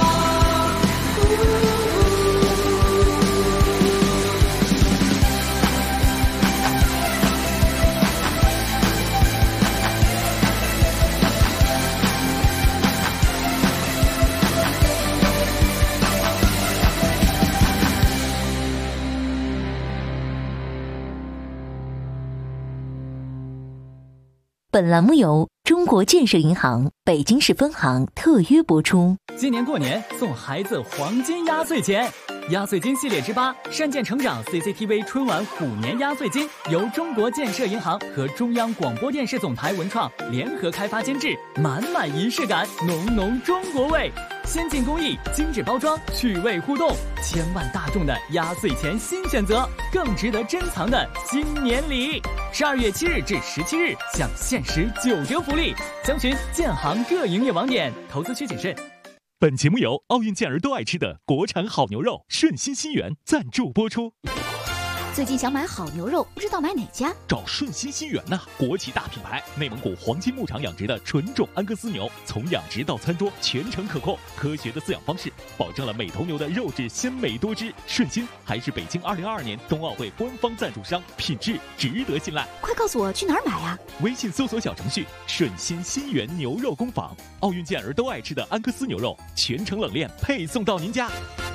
本栏目由中国建设银行北京市分行特约播出。 今年过年送孩子黄金压岁钱，压岁金系列之8善见成长 CCTV 春晚虎年压岁金由中国建设银行和中央广播电视总台文创联合开发监制，满满仪式感，浓浓中国味，先进工艺，精致包装，趣味互动，千万大众的压岁钱新选择，更值得珍藏的新年礼。12月7日至17日享限时9折福利，详询建行各营业网点。投资需谨慎。 本节目由奥运健儿都爱吃的国产好牛肉顺心新源赞助播出。 最近想买好牛肉，不知道买哪家？ 找顺心新源呐，国际大品牌，内蒙古黄金牧场养殖的纯种安格斯牛，从养殖到餐桌全程可控，科学的饲养方式保证了每头牛的肉质鲜美多汁。顺心还是北京2022年冬奥会官方赞助商，品质值得信赖。 快告诉我去哪儿买啊？ 微信搜索小程序顺心新源牛肉工坊，奥运健儿都爱吃的安格斯牛肉，全程冷链配送到您家。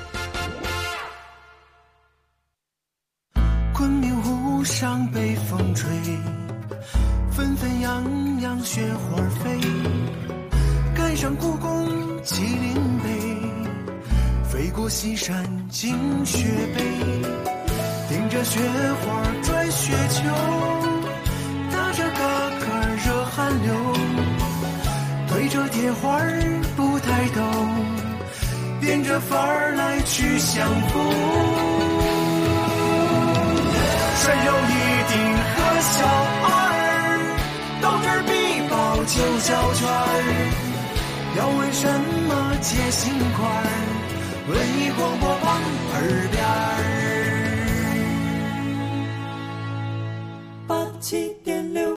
昆明湖上北风吹，纷纷扬扬雪花飞，赶上故宫麒麟碑，飞过西山惊雪碑，顶着雪花转雪球，打着嘎嘎热汗流，推着铁环不抬头，变着法儿来去相逢。山有一顶和小二，斗智必报九小圈儿。要问什么解心宽，文艺广播往耳边儿。87.6。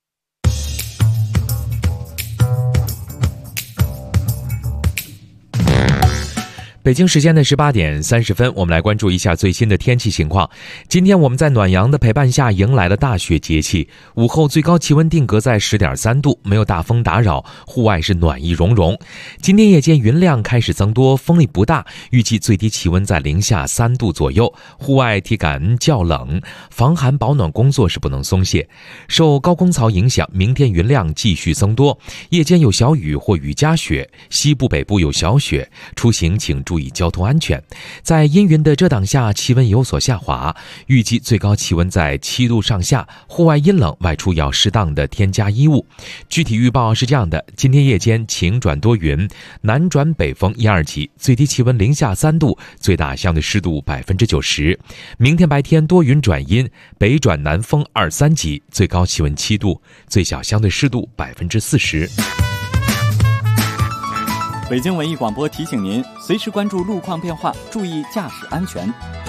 北京时间的18点30分，我们来关注一下最新的天气情况。今天我们在暖阳的陪伴下迎来了大雪节气，午后最高气温定格在10.3度，没有大风打扰，户外是暖意融融。今天夜间云量开始增多，风力不大，预计最低气温在零下3度左右，户外体感较冷，防寒保暖工作是不能松懈。受高空槽影响，明天云量继续增多，夜间有小雨或雨夹雪，西部北部有小雪，出行请注意交通安全。在阴云的遮挡下，气温有所下滑，预计最高气温在7度上下，户外阴冷，外出要适当的添加衣物。具体预报是这样的：今天夜间晴转多云，南转北风1、2级，最低气温零下3度，最大相对湿度90%。明天白天多云转阴，北转南风2、3级，最高气温7度，最小相对湿度40%。 北京文艺广播提醒您，随时关注路况变化，注意驾驶安全。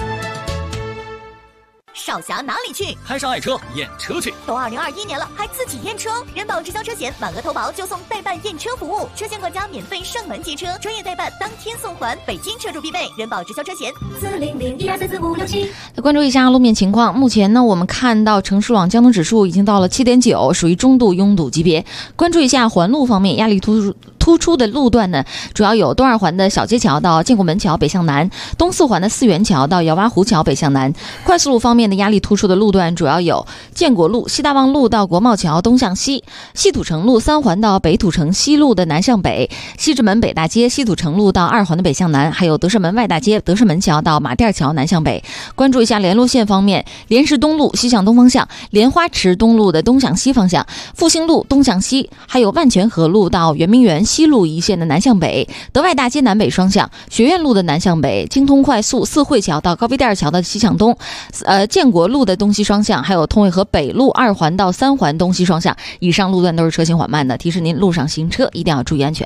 少侠哪里去？ 开上爱车验车去。 都2021年了，还自己验车？人保直销车险，满额投保就送代办验车服务，车险管家免费上门接车，专业代办当天送还，北京车主必备。人保直销车险40012344567。 来关注一下路面情况。目前呢，我们看到城市网交通指数已经到了7.9，属于中度拥堵级别。关注一下环路方面，压力突出的路段呢，主要有东二环的小街桥到建国门桥北向南，东四环的四元桥到姚洼湖桥北向南。快速路方面的压力突出的路段主要有建国路、西大望路到国贸桥东向西，西土城路3环到北土城西路的南向北，西直门北大街西土城路到2环的北向南，还有德胜门外大街德胜门桥到马甸桥南向北。关注一下联路线方面，莲石东路西向东方向，莲花池东路的东向西方向，复兴路东向西，还有万泉河路到圆明园西路一线的南向北，德外大街南北双向，学院路的南向北，京通快速四惠桥到高碑店桥的西向东，建国路的东西双向，还有通惠河北路2环到3环东西双向，以上路段都是车行缓慢的，提示您路上行车一定要注意安全。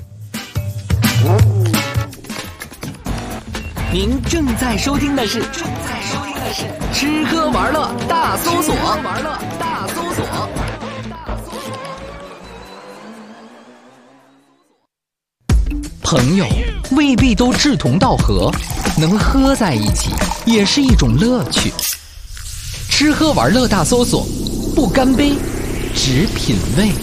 您正在收听的是吃喝玩乐大搜索。朋友未必都志同道合，能喝在一起也是一种乐趣。吃喝玩乐大搜索，不干杯，只品味。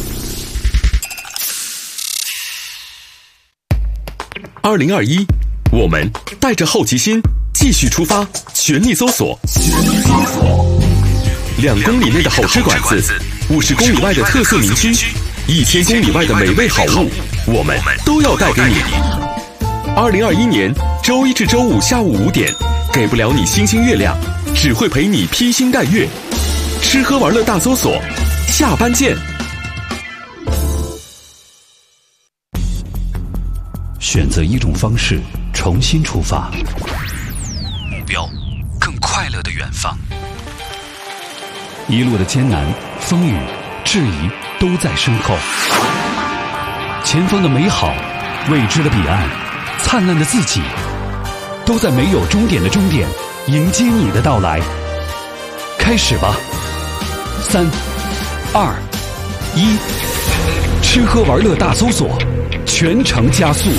2021，我们带着好奇心继续出发，全力搜索。2公里内的好吃馆子，50公里外的特色名区，1000公里外的美味好物，我们都要带给你。2021年周一至周五下午5点，给不了你星星月亮，只会陪你披星戴月。吃喝玩乐大搜索，下班见。 选择一种方式，重新出发，目标更快乐的远方。一路的艰难、风雨、质疑都在身后，前方的美好、未知的彼岸、灿烂的自己，都在没有终点的终点迎接你的到来。开始吧，3、2、1，吃喝玩乐大搜索，全程加速。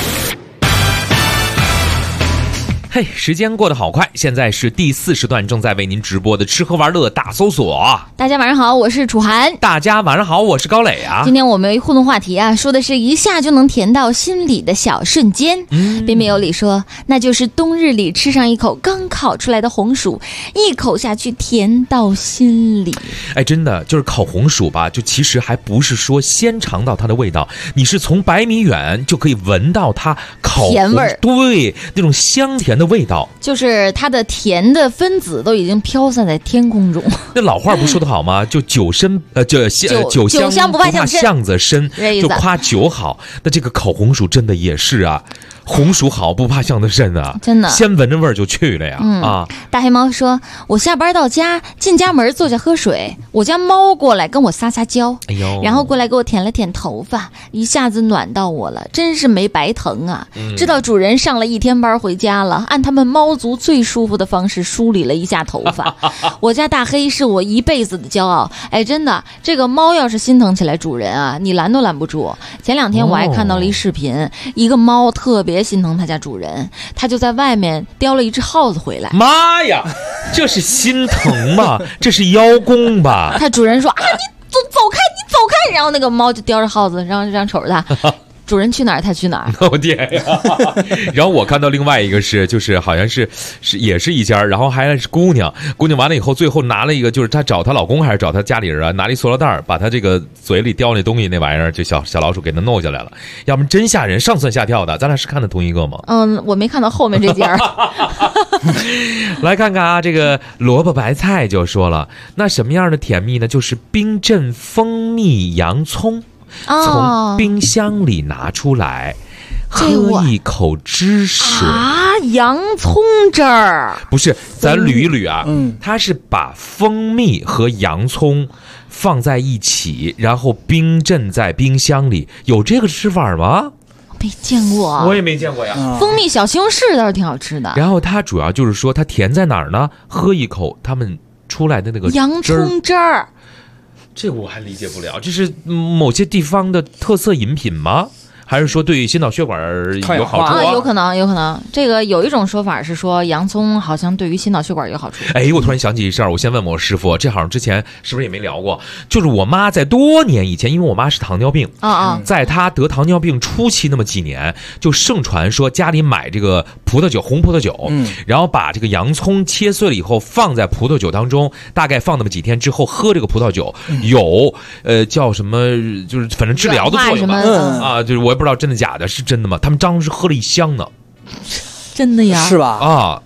嘿，时间过得好快，现在是第4时段正在为您直播的吃喝玩乐大搜索。 大家晚上好，我是楚涵。 大家晚上好，我是高磊啊。 今天我们有一互动话题啊，说的是一下就能甜到心里的小瞬间。彬彬有礼说，那就是冬日里吃上一口刚烤出来的红薯，一口下去甜到心里。 哎，真的就是烤红薯吧，就其实还不是说先尝到它的味道，你是从100米远就可以闻到它烤甜味儿， 对，那种香甜的味道， 就是它的甜的分子都已经飘散在天空中。 那老话不说得好吗？就酒香不怕巷子深，就夸酒好。那这个烤红薯真的也是啊，红薯好不怕巷子深啊， 真的， 先闻着味儿就去了呀。啊， 大黑猫说，我下班到家，进家门坐下喝水，我家猫过来跟我撒撒娇， 哎呦， 然后过来给我舔了舔头发，一下子暖到我了，真是没白疼啊。知道主人上了1天班回家了，按他们猫族最舒服的方式梳理了一下头发。我家大黑是我一辈子的骄傲。哎，真的，这个猫要是心疼起来主人啊，你拦都拦不住。前2天我还看到了一视频，一个猫特别心疼他家主人，他就在外面叼了一只耗子回来。 妈呀，这是心疼吗？这是邀功吧？ 他主人说啊，你走开，你走开，然后那个猫就叼着耗子，然后瞅着他。主人去哪儿他去哪儿。 我天呀！然后我看到另外一个就是好像是也是一家，然后还是姑娘完了以后，最后拿了一个，就是她找她老公还是找她家里人啊，拿了一塑料袋，把她这个嘴里叼那东西那玩意儿，就小老鼠给她弄下来了。要不然真吓人，上蹿下跳的。咱俩是看的同一个吗？ 我没看到后面这家。 来看看啊，这个萝卜白菜就说了，那什么样的甜蜜呢？就是冰镇蜂蜜洋葱。从冰箱里拿出来，喝一口汁水啊！洋葱汁儿不是，咱捋一捋啊。它是把蜂蜜和洋葱放在一起，然后冰镇在冰箱里，有这个吃法吗？ 没见过， 我也没见过呀。 蜂蜜小西红柿倒是挺好吃的。 然后它主要就是说，它甜在哪儿呢？喝一口他们出来的那个洋葱汁儿。 这我还理解不了，这是某些地方的特色饮品吗？还是说对心脑血管有好处啊？ 有可能。这个有一种说法是说洋葱好像对于心脑血管有好处。 哎，我突然想起一事儿，我先问我师傅，这好像之前是不是也没聊过？就是我妈在多年以前，因为我妈是糖尿病在她得糖尿病初期那么几年，就盛传说家里买这个葡萄酒，红葡萄酒，然后把这个洋葱切碎了以后放在葡萄酒当中，大概放那么几天之后喝这个葡萄酒，有叫什么，就是反正治疗的作用吧。啊，就是我也不知道真的假的，是真的吗？他们当时喝了1箱呢。 真的呀？ 是吧？ 啊，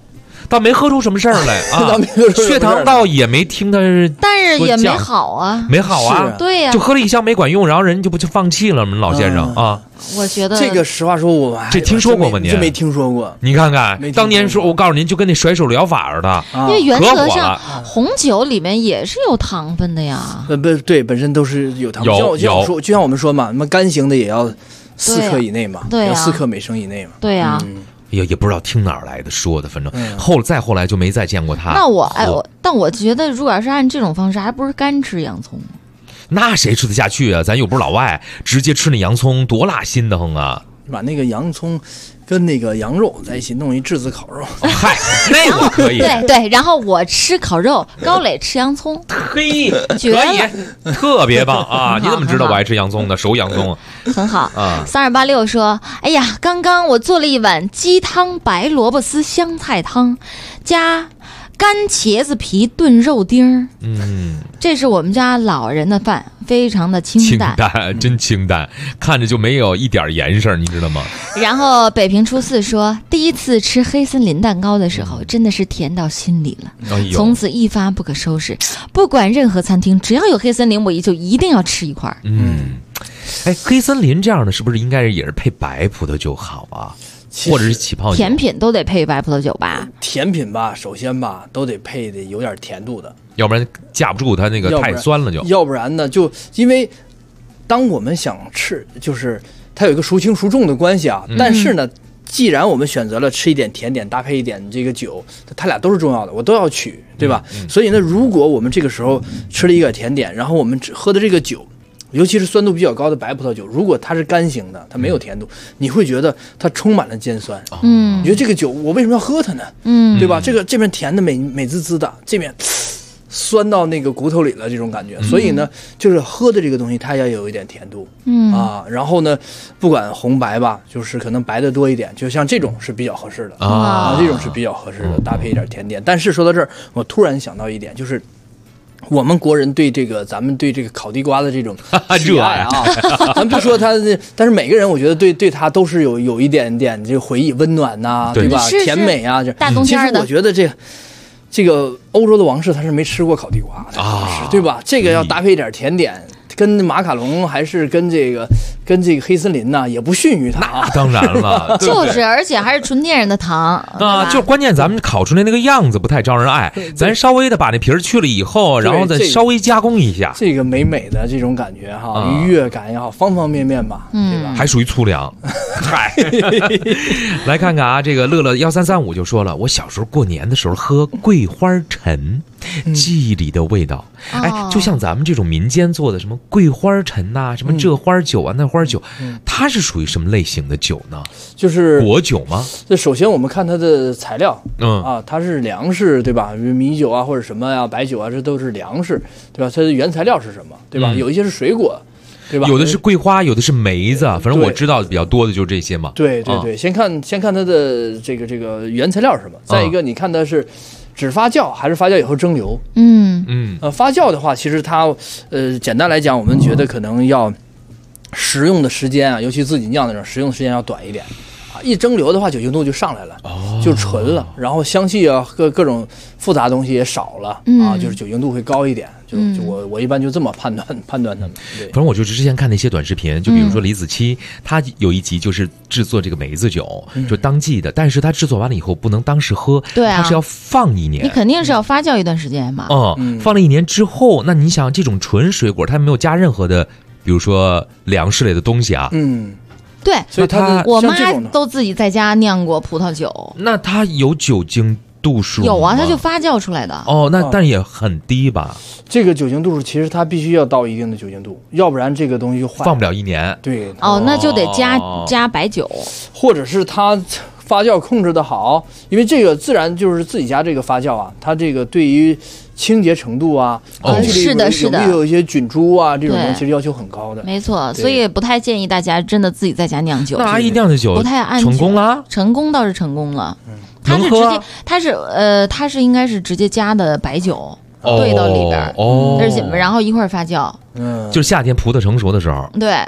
倒没喝出什么事儿来啊，血糖倒也没听他， 但是也没好啊， 没好啊， 对呀， 就喝了一箱没管用，然后人就放弃了吗？老先生啊， 我觉得这个实话说，我这听说过吗？您这没听说过？ 你看看，当年说，我告诉您，就跟那甩手疗法似的， 因为原则上红酒里面也是有糖分的呀， 不对，本身都是有糖分，就像我们说嘛，那么干型的也要4克以内嘛， 对， 要4克每升以内嘛， 对呀。 也不知道听哪儿来的说的，反正后来就没再见过他。 那但我觉得，如果要是按这种方式，还不是干吃洋葱？ 那谁吃得下去啊？咱又不是老外，直接吃那洋葱多辣心的很啊！ 把那个洋葱跟那个羊肉在一起弄一质子烤肉， 嗨，那我可以。 对，然后我吃烤肉，高磊吃洋葱， 嘿，可以，特别棒啊！你怎么知道我爱吃洋葱的？熟洋葱很好啊。3286说：“哎呀，刚刚我做了一碗鸡汤白萝卜丝香菜汤，加干茄子皮炖肉丁。这是我们家老人的饭，非常的清淡， 真清淡，看着就没有一点颜色，你知道吗？” 然后北平初四说：“第一次吃黑森林蛋糕的时候，真的是甜到心里了，从此一发不可收拾。不管任何餐厅，只要有黑森林，我就一定要吃一块。” 黑森林这样的是不是应该也是配白葡萄酒好啊？或者是起泡酒？ 甜品都得配白葡萄酒吧？ 甜品吧，首先吧都得配的有点甜度的， 要不然架不住它那个太酸了就。 要不然呢，就因为当我们想吃，就是它有一个孰轻孰重的关系啊。但是呢，既然我们选择了吃一点甜点搭配一点这个酒，它俩都是重要的，我都要取，对吧？所以呢，如果我们这个时候吃了一个甜点，然后我们喝的这个酒，尤其是酸度比较高的白葡萄酒，如果它是干型的，它没有甜度，你会觉得它充满了尖酸。你觉得这个酒我为什么要喝它呢？对吧？这边甜的美滋滋的，这边酸到那个骨头里了，这种感觉。所以呢，就是喝的这个东西它要有一点甜度。然后呢，不管红白吧，就是可能白的多一点，就像这种是比较合适的这种是比较合适的，搭配一点甜点。但是说到这儿，我突然想到一点，就是我们国人对咱们对这个烤地瓜的这种喜爱啊，咱不说他，但是每个人我觉得对他都是有一点点这个回忆，温暖呐，对吧？甜美啊， 大冬天的。 其实我觉得这个欧洲的王室他是没吃过烤地瓜的，对吧？这个要搭配一点甜点，跟马卡龙还是跟这个黑森林呢，也不逊于它啊。 当然了， 就是而且还是纯天然的糖啊，就关键咱们烤出来那个样子不太招人爱，咱稍微的把那皮儿去了以后，然后再稍微加工一下， 这个美的这种感觉哈，愉悦感也好，方方面面吧，对吧？ 还属于粗粮。嗨，来看看啊，这个乐乐1335就说了，我小时候过年的时候喝桂花陈，记忆里的味道，就像咱们这种民间做的什么桂花陈呐，什么这花酒啊，那花酒，它是属于什么类型的酒呢？ 就是果酒吗？ 这首先我们看它的材料，它是粮食，对吧？米酒啊，或者什么呀，白酒啊，这都是粮食，对吧？它的原材料是什么，对吧？有一些是水果，对吧？ 有的是桂花，有的是梅子，反正我知道比较多的就是这些嘛。 对，先看它的这个原材料是什么，再一个你看它是只发酵还是发酵以后蒸馏？发酵的话，其实它简单来讲，我们觉得可能要食用的时间啊，尤其自己酿那种食用的时间要短一点啊。一蒸馏的话，酒精度就上来了，就纯了，然后香气啊各种复杂东西也少了啊，就是酒精度会高一点。就我一般就这么判断他们。 反正我就是之前看那些短视频，就比如说李子柒，他有一集就是制作这个梅子酒，就当季的，但是他制作完了以后不能当时喝， 对啊， 他是要放1年， 你肯定是要发酵一段时间嘛。 放了1年之后，那你想这种纯水果，它没有加任何的，比如说粮食类的东西啊， 对， 所以我妈都自己在家酿过葡萄酒， 那它有酒精度数吗？ 有啊，它就发酵出来的。 那但也很低吧？ 这个酒精度数其实它必须要到一定的酒精度，要不然这个东西就坏， 放不了1年。 对， 那就得加白酒， 或者是它发酵控制的好，因为这个自然就是自己家这个发酵啊，它这个对于清洁程度啊， 是的， 有一些菌株啊，这种东西其实要求很高的。 没错，所以不太建议大家真的自己在家酿酒。 那阿姨酿的酒不太安全， 成功了？ 成功倒是成功了。它是直接，它是应该是直接加的白酒兑到里边，而且然后一块发酵。 就是夏天葡萄成熟的时候。 对。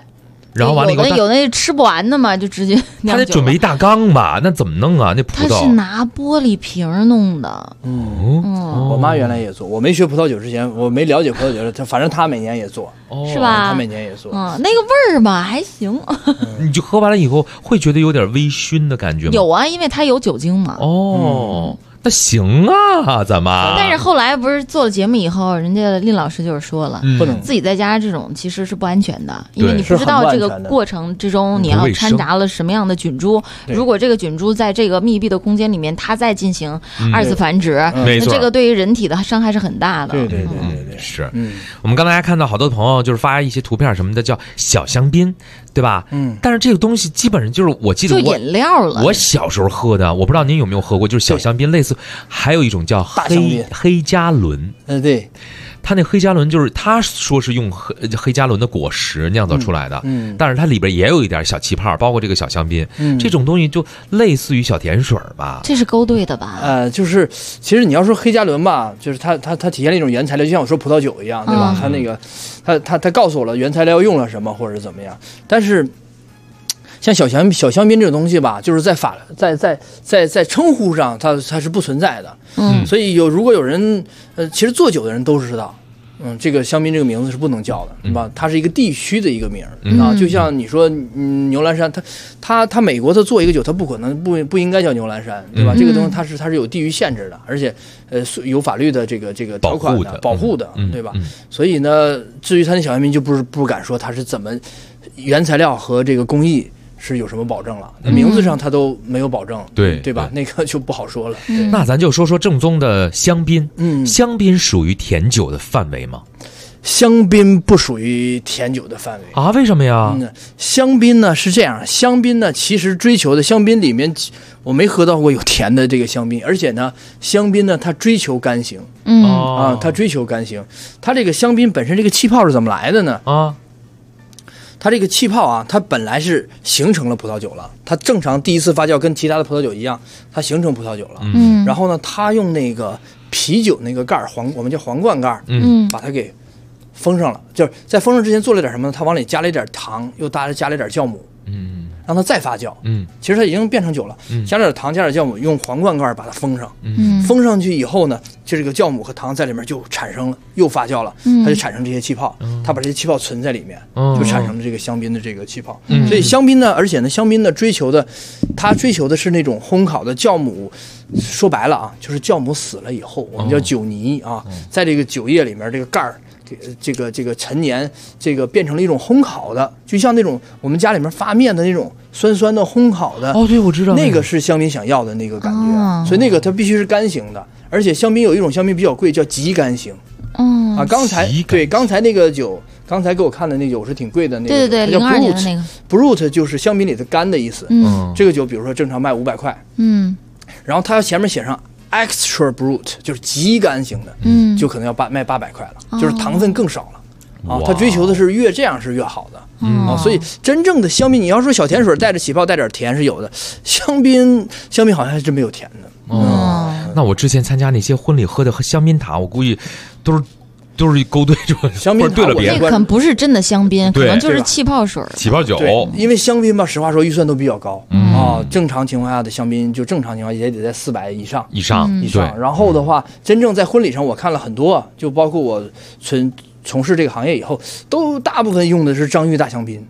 然后完了以后有那吃不完的嘛，就直接他得准备一大缸吧？那怎么弄啊？那葡萄他是拿玻璃瓶弄的。 我妈原来也做，我没学葡萄酒之前，我没了解葡萄酒，反正她每年也做， 是吧？ 她每年也做。 那个味儿吧还行。 你就喝完了以后会觉得有点微醺的感觉吗？ 有啊，因为它有酒精嘛。 那行啊，咱们。 但是后来不是做了节目以后，人家令老师就是说了， 不能自己在家这种其实是不安全的，因为你不知道这个过程之中你要掺杂了什么样的菌株。如果这个菌株在这个密闭的空间里面，它再进行二次繁殖，那这个对于人体的伤害是很大的。 对， 是。我们刚才还看到好多朋友就是发一些图片什么的，叫小香槟，对吧？但是这个东西基本上就是我记得就饮料了。 我小时候喝的，我不知道您有没有喝过，就是小香槟类似。还有一种叫黑加仑， 对， 它那黑加仑就是他说是用黑加仑的果实酿造出来的，但是它里边也有一点小气泡，包括这个小香槟，这种东西就类似于小甜水吧。 这是勾兑的吧？ 就是其实你要说黑加仑吧，就是它体现了一种原材料，就像我说葡萄酒一样，对吧？它那个它告诉我了原材料用了什么或者怎么样，但是。像小香槟这种东西吧，就是在称呼上它是不存在的，所以如果有人其实做酒的人都知道，这个香槟这个名字是不能叫的，对吧？它是一个地区的一个名啊，就像你说牛栏山，它美国它做一个酒，它不可能不应该叫牛栏山，对吧？这个东西它是有地域限制的，而且有法律的这个条款的保护的，对吧？所以呢，至于它那小香槟就不敢说它是怎么原材料和这个工艺。是有什么保证了？名字上它都没有保证，对吧？那个就不好说了。 那咱就说正宗的香槟。香槟属于甜酒的范围吗？ 香槟不属于甜酒的范围啊？为什么呀？ 香槟呢是这样，香槟呢其实追求的香槟里面，我没喝到过有甜的这个香槟，而且呢，香槟呢它追求干型，它追求干型。它这个香槟本身这个气泡是怎么来的呢？它这个气泡啊，它本来是形成了葡萄酒了，它正常第一次发酵跟其他的葡萄酒一样，它形成葡萄酒了。然后呢，它用那个啤酒那个盖儿我们叫皇冠盖儿，把它给封上了。就是在封上之前做了点什么呢？它往里加了一点糖，又加了一点酵母，让它再发酵。其实它已经变成酒了，加了点糖，加点酵母，用皇冠盖儿把它封上。封上去以后呢，就这个酵母和糖在里面就产生了，又发酵了，它就产生这些气泡，它把这些气泡存在里面，就产生了这个香槟的这个气泡。所以香槟呢，而且呢，香槟呢追求的是那种烘烤的酵母，说白了啊，就是酵母死了以后，我们叫酒泥啊，在这个酒液里面这个盖儿。这个陈年，这个变成了一种烘烤的，就像那种我们家里面发面的那种酸酸的烘烤的。 对，我知道那个是香槟想要的那个感觉，所以那个它必须是干型的，而且香槟有一种香槟比较贵，叫极干型。刚才那个酒，刚才给我看的那个酒是挺贵的那个， 对， 它叫 02年的那个 Brut 就是香槟里的干的意思。这个酒比如说正常卖500块，然后它前面写上。Extra Brut 就是极干型的，就可能要卖800块了，就是糖分更少了。它追求的是越这样是越好的。所以真正的香槟，你要说小甜水带着起泡带点甜是有的，香槟好像还真没有甜的。 那我之前参加那些婚礼喝的香槟塔，我估计都是勾兑着香槟， 对了别人，那可能不是真的香槟，可能就是气泡水、 起泡酒。 因为香槟吧，实话说预算都比较高正常情况下的香槟，就正常情况也得在400以上。然后的话，真正在婚礼上，我看了很多，就包括我从事这个行业以后，都大部分用的是张裕大香槟。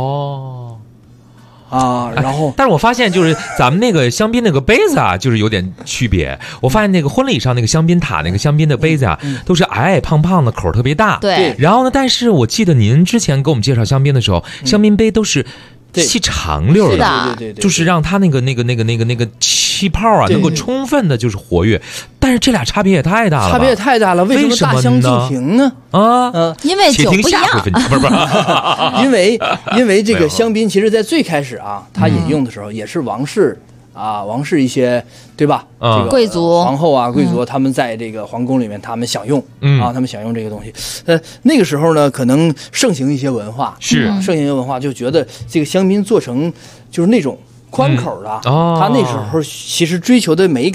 然后， 但是我发现就是咱们那个香槟那个杯子啊，就是有点区别。我发现那个婚礼上那个香槟塔那个香槟的杯子啊，都是矮胖胖的，口特别大。 对。 然后呢，但是我记得您之前给我们介绍香槟的时候，香槟杯都是细长溜的，就是让它那个气泡啊能够充分的就是活跃。但是这俩差别也太大了， 为什么大相径庭呢？ 因为酒不一样。 因为这个香槟，其实在最开始啊，它饮用的时候也是王室一些，对吧？这个贵族、 皇后啊，贵族他们在这个皇宫里面，他们享用他们享用这个东西。那个时候呢，可能盛行一些文化，盛行一些文化，就觉得这个香槟做成就是那种宽口的，他那时候其实追求的美感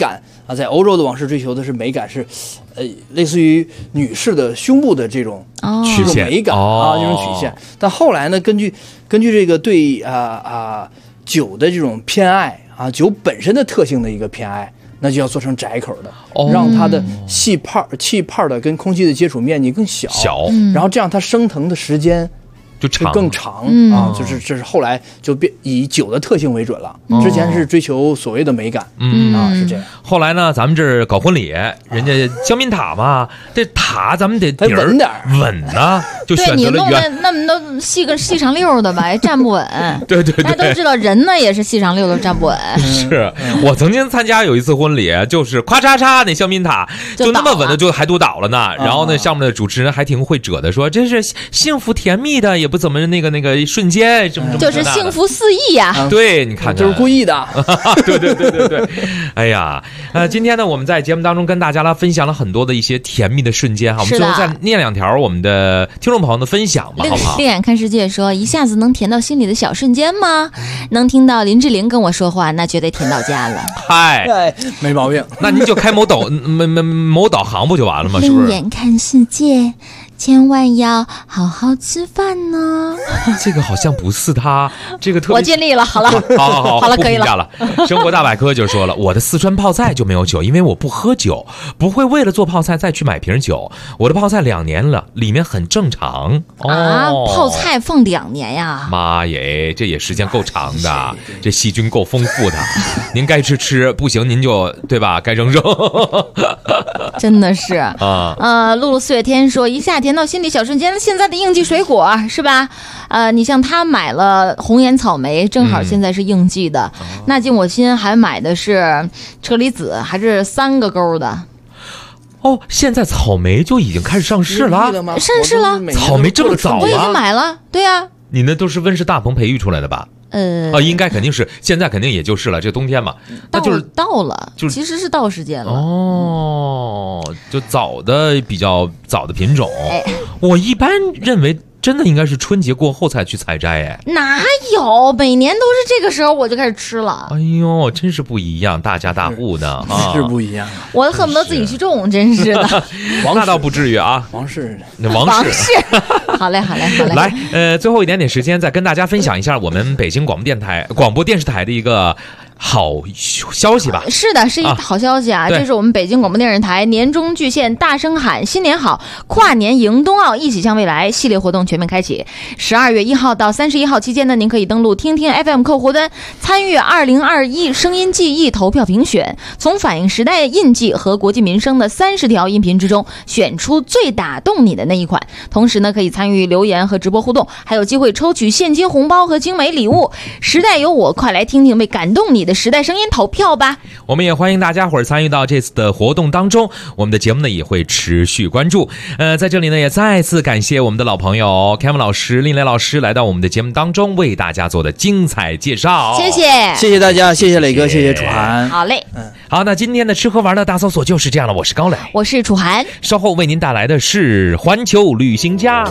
啊，在欧洲的王室追求的是美感是，类似于女士的胸部的这种曲线美感啊，这种曲线。但后来呢，根据这个对酒的这种偏爱啊，酒本身的特性的一个偏爱。那就要做成窄口的，让它的气泡的跟空气的接触面积更小，然后这样它升腾的时间就更长啊，这是后来就以酒的特性为准了。之前是追求所谓的美感，是这样。 后来呢，咱们这搞婚礼，人家香槟塔嘛，这塔咱们得底儿稳呢，就选择了圆。 对，你弄那么多细长溜的吧，站不稳。 对， 大家都知道人呢也是细长溜的站不稳。 是我曾经参加有一次婚礼，就是咵嚓嚓那香槟塔就那么稳的就还都倒了呢。然后那项目的主持人还挺会折的，说这是幸福甜蜜的，也不怎么那个一瞬间什么就是幸福4亿呀。 对，你看就是故意的。 对。哎呀，今天呢，我们在节目当中跟大家来分享了很多的一些甜蜜的瞬间哈。我们最后再念2条我们的听众朋友的分享吧，好不好？ 另眼看世界说，一下子能甜到心里的小瞬间吗？能听到林志玲跟我说话，那绝对甜到家了。 嗨， 没毛病。 那您就开某导航不就完了吗？是不是？ 另眼看世界。千万要好好吃饭呢。 这个好像不是他，这个特别我尽力了，好了， 好了，可以了。 生活大百科就说了，我的四川泡菜就没有酒，因为我不喝酒，不会为了做泡菜再去买瓶酒。我的泡菜2年了，里面很正常。 泡菜放2年呀？ 妈耶，这也时间够长的，这细菌够丰富的。您该吃，不行您就对吧？该扔。 真的是露露4月天说，一下甜到心里小瞬间，现在的应季水果是吧？你像他买了红颜草莓，正好现在是应季的。那敬我心还买的是车厘子，还是3个勾的。 现在草莓就已经开始上市了， 上市了。 草莓这么早啊？ 我已经买了，对呀。 你那都是温室大棚培育出来的吧？应该肯定是，现在肯定也就是了，这冬天嘛，那就是到了，其实是到时间了。 就比较早的品种。我一般认为真的应该是春节过后才去采摘。 哪有？每年都是这个时候我就开始吃了。 哎呦，真是不一样，大家大户的是不一样。 我恨不得自己去种，真是的。 那倒不至于啊， 王氏。 好嘞。 来，最后一点时间，再跟大家分享一下我们北京广播电视台的一个好消息吧。是的，是一好消息啊！这是我们北京广播电视台年终巨献大声喊新年好，跨年迎冬奥，一起向未来系列活动全面开启。12月1号到31号期间呢，您可以登录听听 FM 客户端，参与2021声音记忆投票评选，从反映时代印记和国计民生的30条音频之中选出最打动你的那一款。同时呢，可以参与留言和直播互动，还有机会抽取现金红包和精美礼物。时代有我，快来听听被感动你的时代声音投票吧。我们也欢迎大家伙儿参与到这次的活动当中，我们的节目呢也会持续关注。在这里呢也再次感谢我们的老朋友 Kevin 老师、令雷老师来到我们的节目当中，为大家做的精彩介绍。谢谢大家，谢谢磊哥，谢谢楚涵。好嘞，好，那今天的吃喝玩乐大搜索就是这样了。我是高磊，我是楚涵，稍后为您带来的是环球旅行家。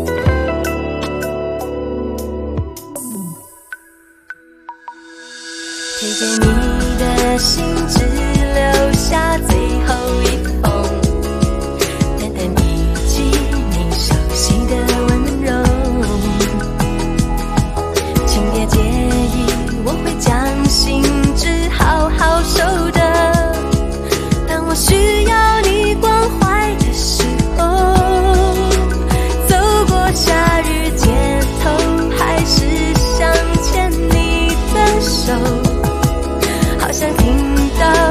推荐你的信，只留下最后一封，淡淡笔记，你熟悉的温柔，请别介意，我会将信纸好好收的。当我需要你关怀的时候，走过夏日街头，还是想牵你的手，好想听到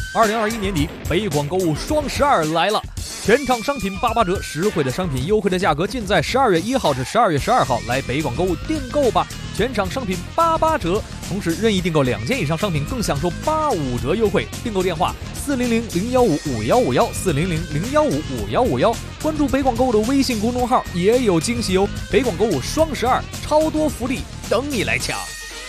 2021年底，北广购物双12来了，全场商品88折，实惠的商品，优惠的价格，尽在12月1号至12月12号来北广购物订购吧！全场商品88折，同时任意订购2件以上商品更享受85折优惠。订购电话400-015-5151，400-015-5151，关注北广购物的微信公众号也有惊喜哦！北广购物双12，超多福利等你来抢。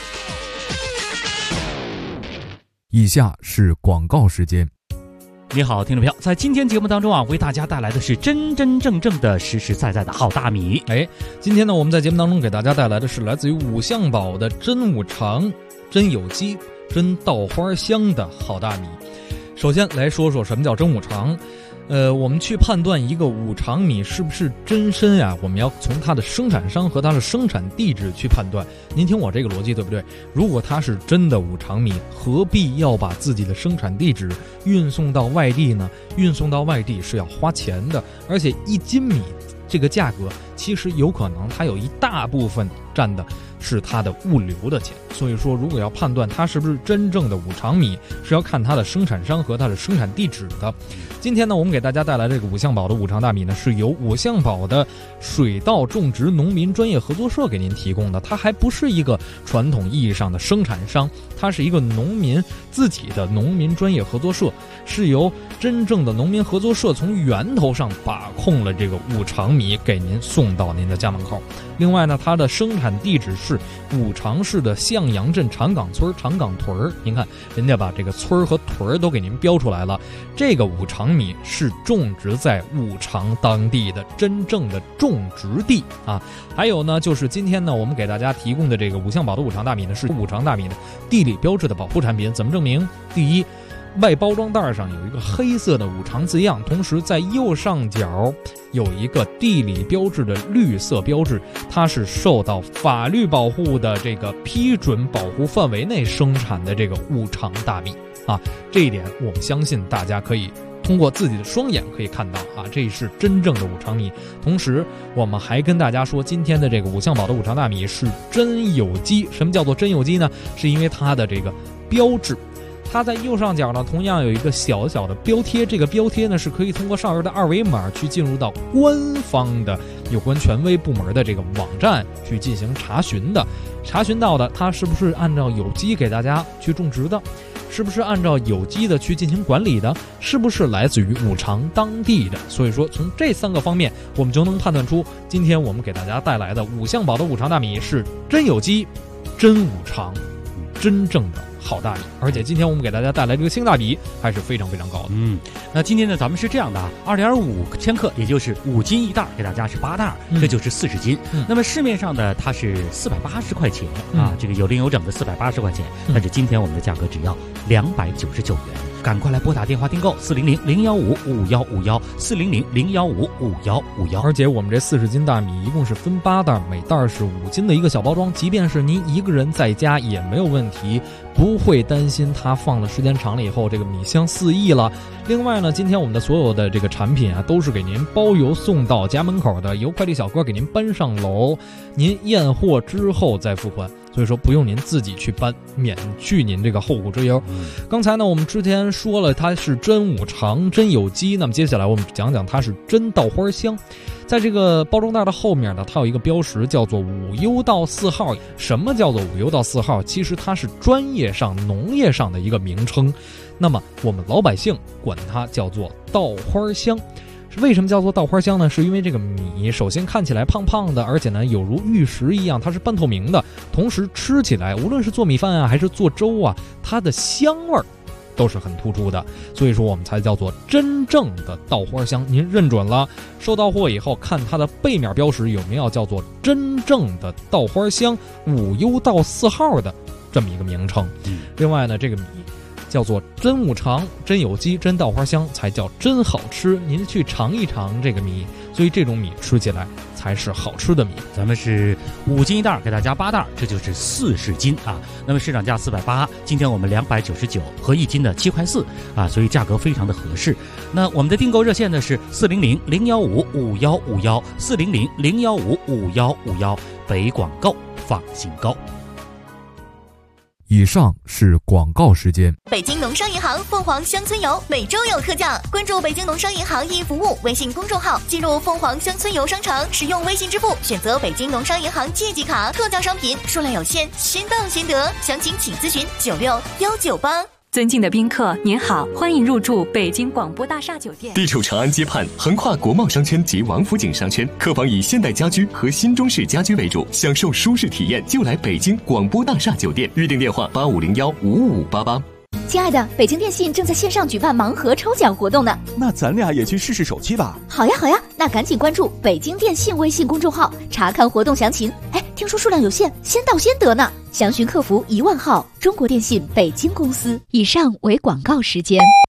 以下是广告时间。 你好，听众朋友，在今天节目当中啊，为大家带来的是真真正正的实实在在的好大米。 今天呢，我们在节目当中给大家带来的是来自于五香宝的真五常、真有机、真稻花香的好大米。首先来说说什么叫真五常。我们去判断一个五常米是不是真参呀，我们要从它的生产商和它的生产地址去判断。您听我这个逻辑对不对？如果它是真的五常米，何必要把自己的生产地址运送到外地呢？运送到外地是要花钱的，而且1斤米这个价格其实有可能它有一大部分占的是它的物流的钱。所以说如果要判断它是不是真正的五常米，是要看它的生产商和它的生产地址的。今天呢，我们给大家带来这个五香宝的五常大米呢，是由五香宝的水稻种植农民专业合作社给您提供的。它还不是一个传统意义上的生产商，它是一个农民自己的农民专业合作社，是由真正的农民合作社从源头上把控了这个五常米，给您送到您的家门口。另外呢，它的生产地址是五常市的向阳镇长岗村长岗屯。您看人家把这个村和屯都给您标出来了，这个五常米是种植在五常当地的真正的种植地啊。还有呢，就是今天呢我们给大家提供的这个五香宝的五常大米呢，是五常大米的地理标志的保护产品。怎么证明？第一，外包装袋上有一个黑色的五常字样，同时在右上角有一个地理标志的绿色标志，它是受到法律保护的这个批准保护范围内生产的这个五常大米啊。这一点我们相信大家可以通过自己的双眼可以看到啊，这是真正的五常米。同时我们还跟大家说，今天的这个五香宝的五常大米是真有机。什么叫做真有机呢？是因为它的这个标志，它在右上角呢，同样有一个小小的标贴，这个标贴呢是可以通过上面的2维码去进入到官方的有关权威部门的这个网站去进行查询的。查询到的它是不是按照有机给大家去种植的，是不是按照有机的去进行管理的，是不是来自于五常当地的。所以说从这3个方面我们就能判断出，今天我们给大家带来的五香宝的五常大米是真有机、真五常，真正的好大米。而且今天我们给大家带来这个性价比还是非常非常高的。 那今天呢，咱们是这样的啊，2.5千克，也就是5斤一袋，给大家是8袋，这就是40斤。那么市面上的它是480块钱啊，这个有零有整的480块钱，但是今天我们的价格只要299元。赶快来拨打电话订购400-015-5151，400-015-5151。 而且我们这40斤大米一共是分8袋，每袋是5斤的一个小包装，即便是您一个人在家也没有问题，不会担心它放了时间长了以后这个米香四溢了。另外呢，今天我们的所有的这个产品啊，都是给您包邮送到家门口的，由快递小哥给您搬上楼，您验货之后再付款。所以说不用您自己去搬，免去您这个后顾之忧。刚才呢我们之前说了它是真五常、真有机，那么接下来我们讲讲它是真稻花香。在这个包装袋的后面呢，它有一个标识叫做5优稻4号。什么叫做5优稻4号？其实它是专业上农业上的一个名称，那么我们老百姓管它叫做稻花香。为什么叫做稻花香呢？是因为这个米首先看起来胖胖的，而且呢有如玉石一样，它是半透明的，同时吃起来无论是做米饭啊还是做粥啊，它的香味儿都是很突出的，所以说我们才叫做真正的稻花香。您认准了，收到货以后看它的背面标识有没有叫做真正的稻花香5优稻4号的这么一个名称。另外呢，这个米叫做真五常、真有机、真稻花香，才叫真好吃。您去尝一尝这个米，所以这种米吃起来才是好吃的米。 咱们是5斤一袋，给大家8袋，这就是40斤啊。那么市场价480，今天我们299，合1斤的7块4啊，所以价格非常的合适。那我们的订购热线呢是400-015-5151，400-015-5151，北广购放心购。 以上是广告时间。 北京农商银行凤凰乡村游每周有特价，关注北京农商银行易服务微信公众号，进入凤凰乡村游商城，使用微信支付选择北京农商银行借记卡，特价商品数量有限，先到先得，详情请咨询96198。 尊敬的宾客，您好，欢迎入住北京广播大厦酒店。 地处长安街畔，横跨国贸商圈及王府井商圈，客房以现代家居和新中式家居为主，享受舒适体验就来北京广播大厦酒店。预订电话8501-55588。 亲爱的，北京电信正在线上举办盲盒抽奖活动呢， 那咱俩也去试试手气吧。 好呀好呀，那赶紧关注北京电信微信公众号，查看活动详情。哎，听说数量有限，先到先得呢，详询客服10000号，中国电信北京公司。以上为广告时间。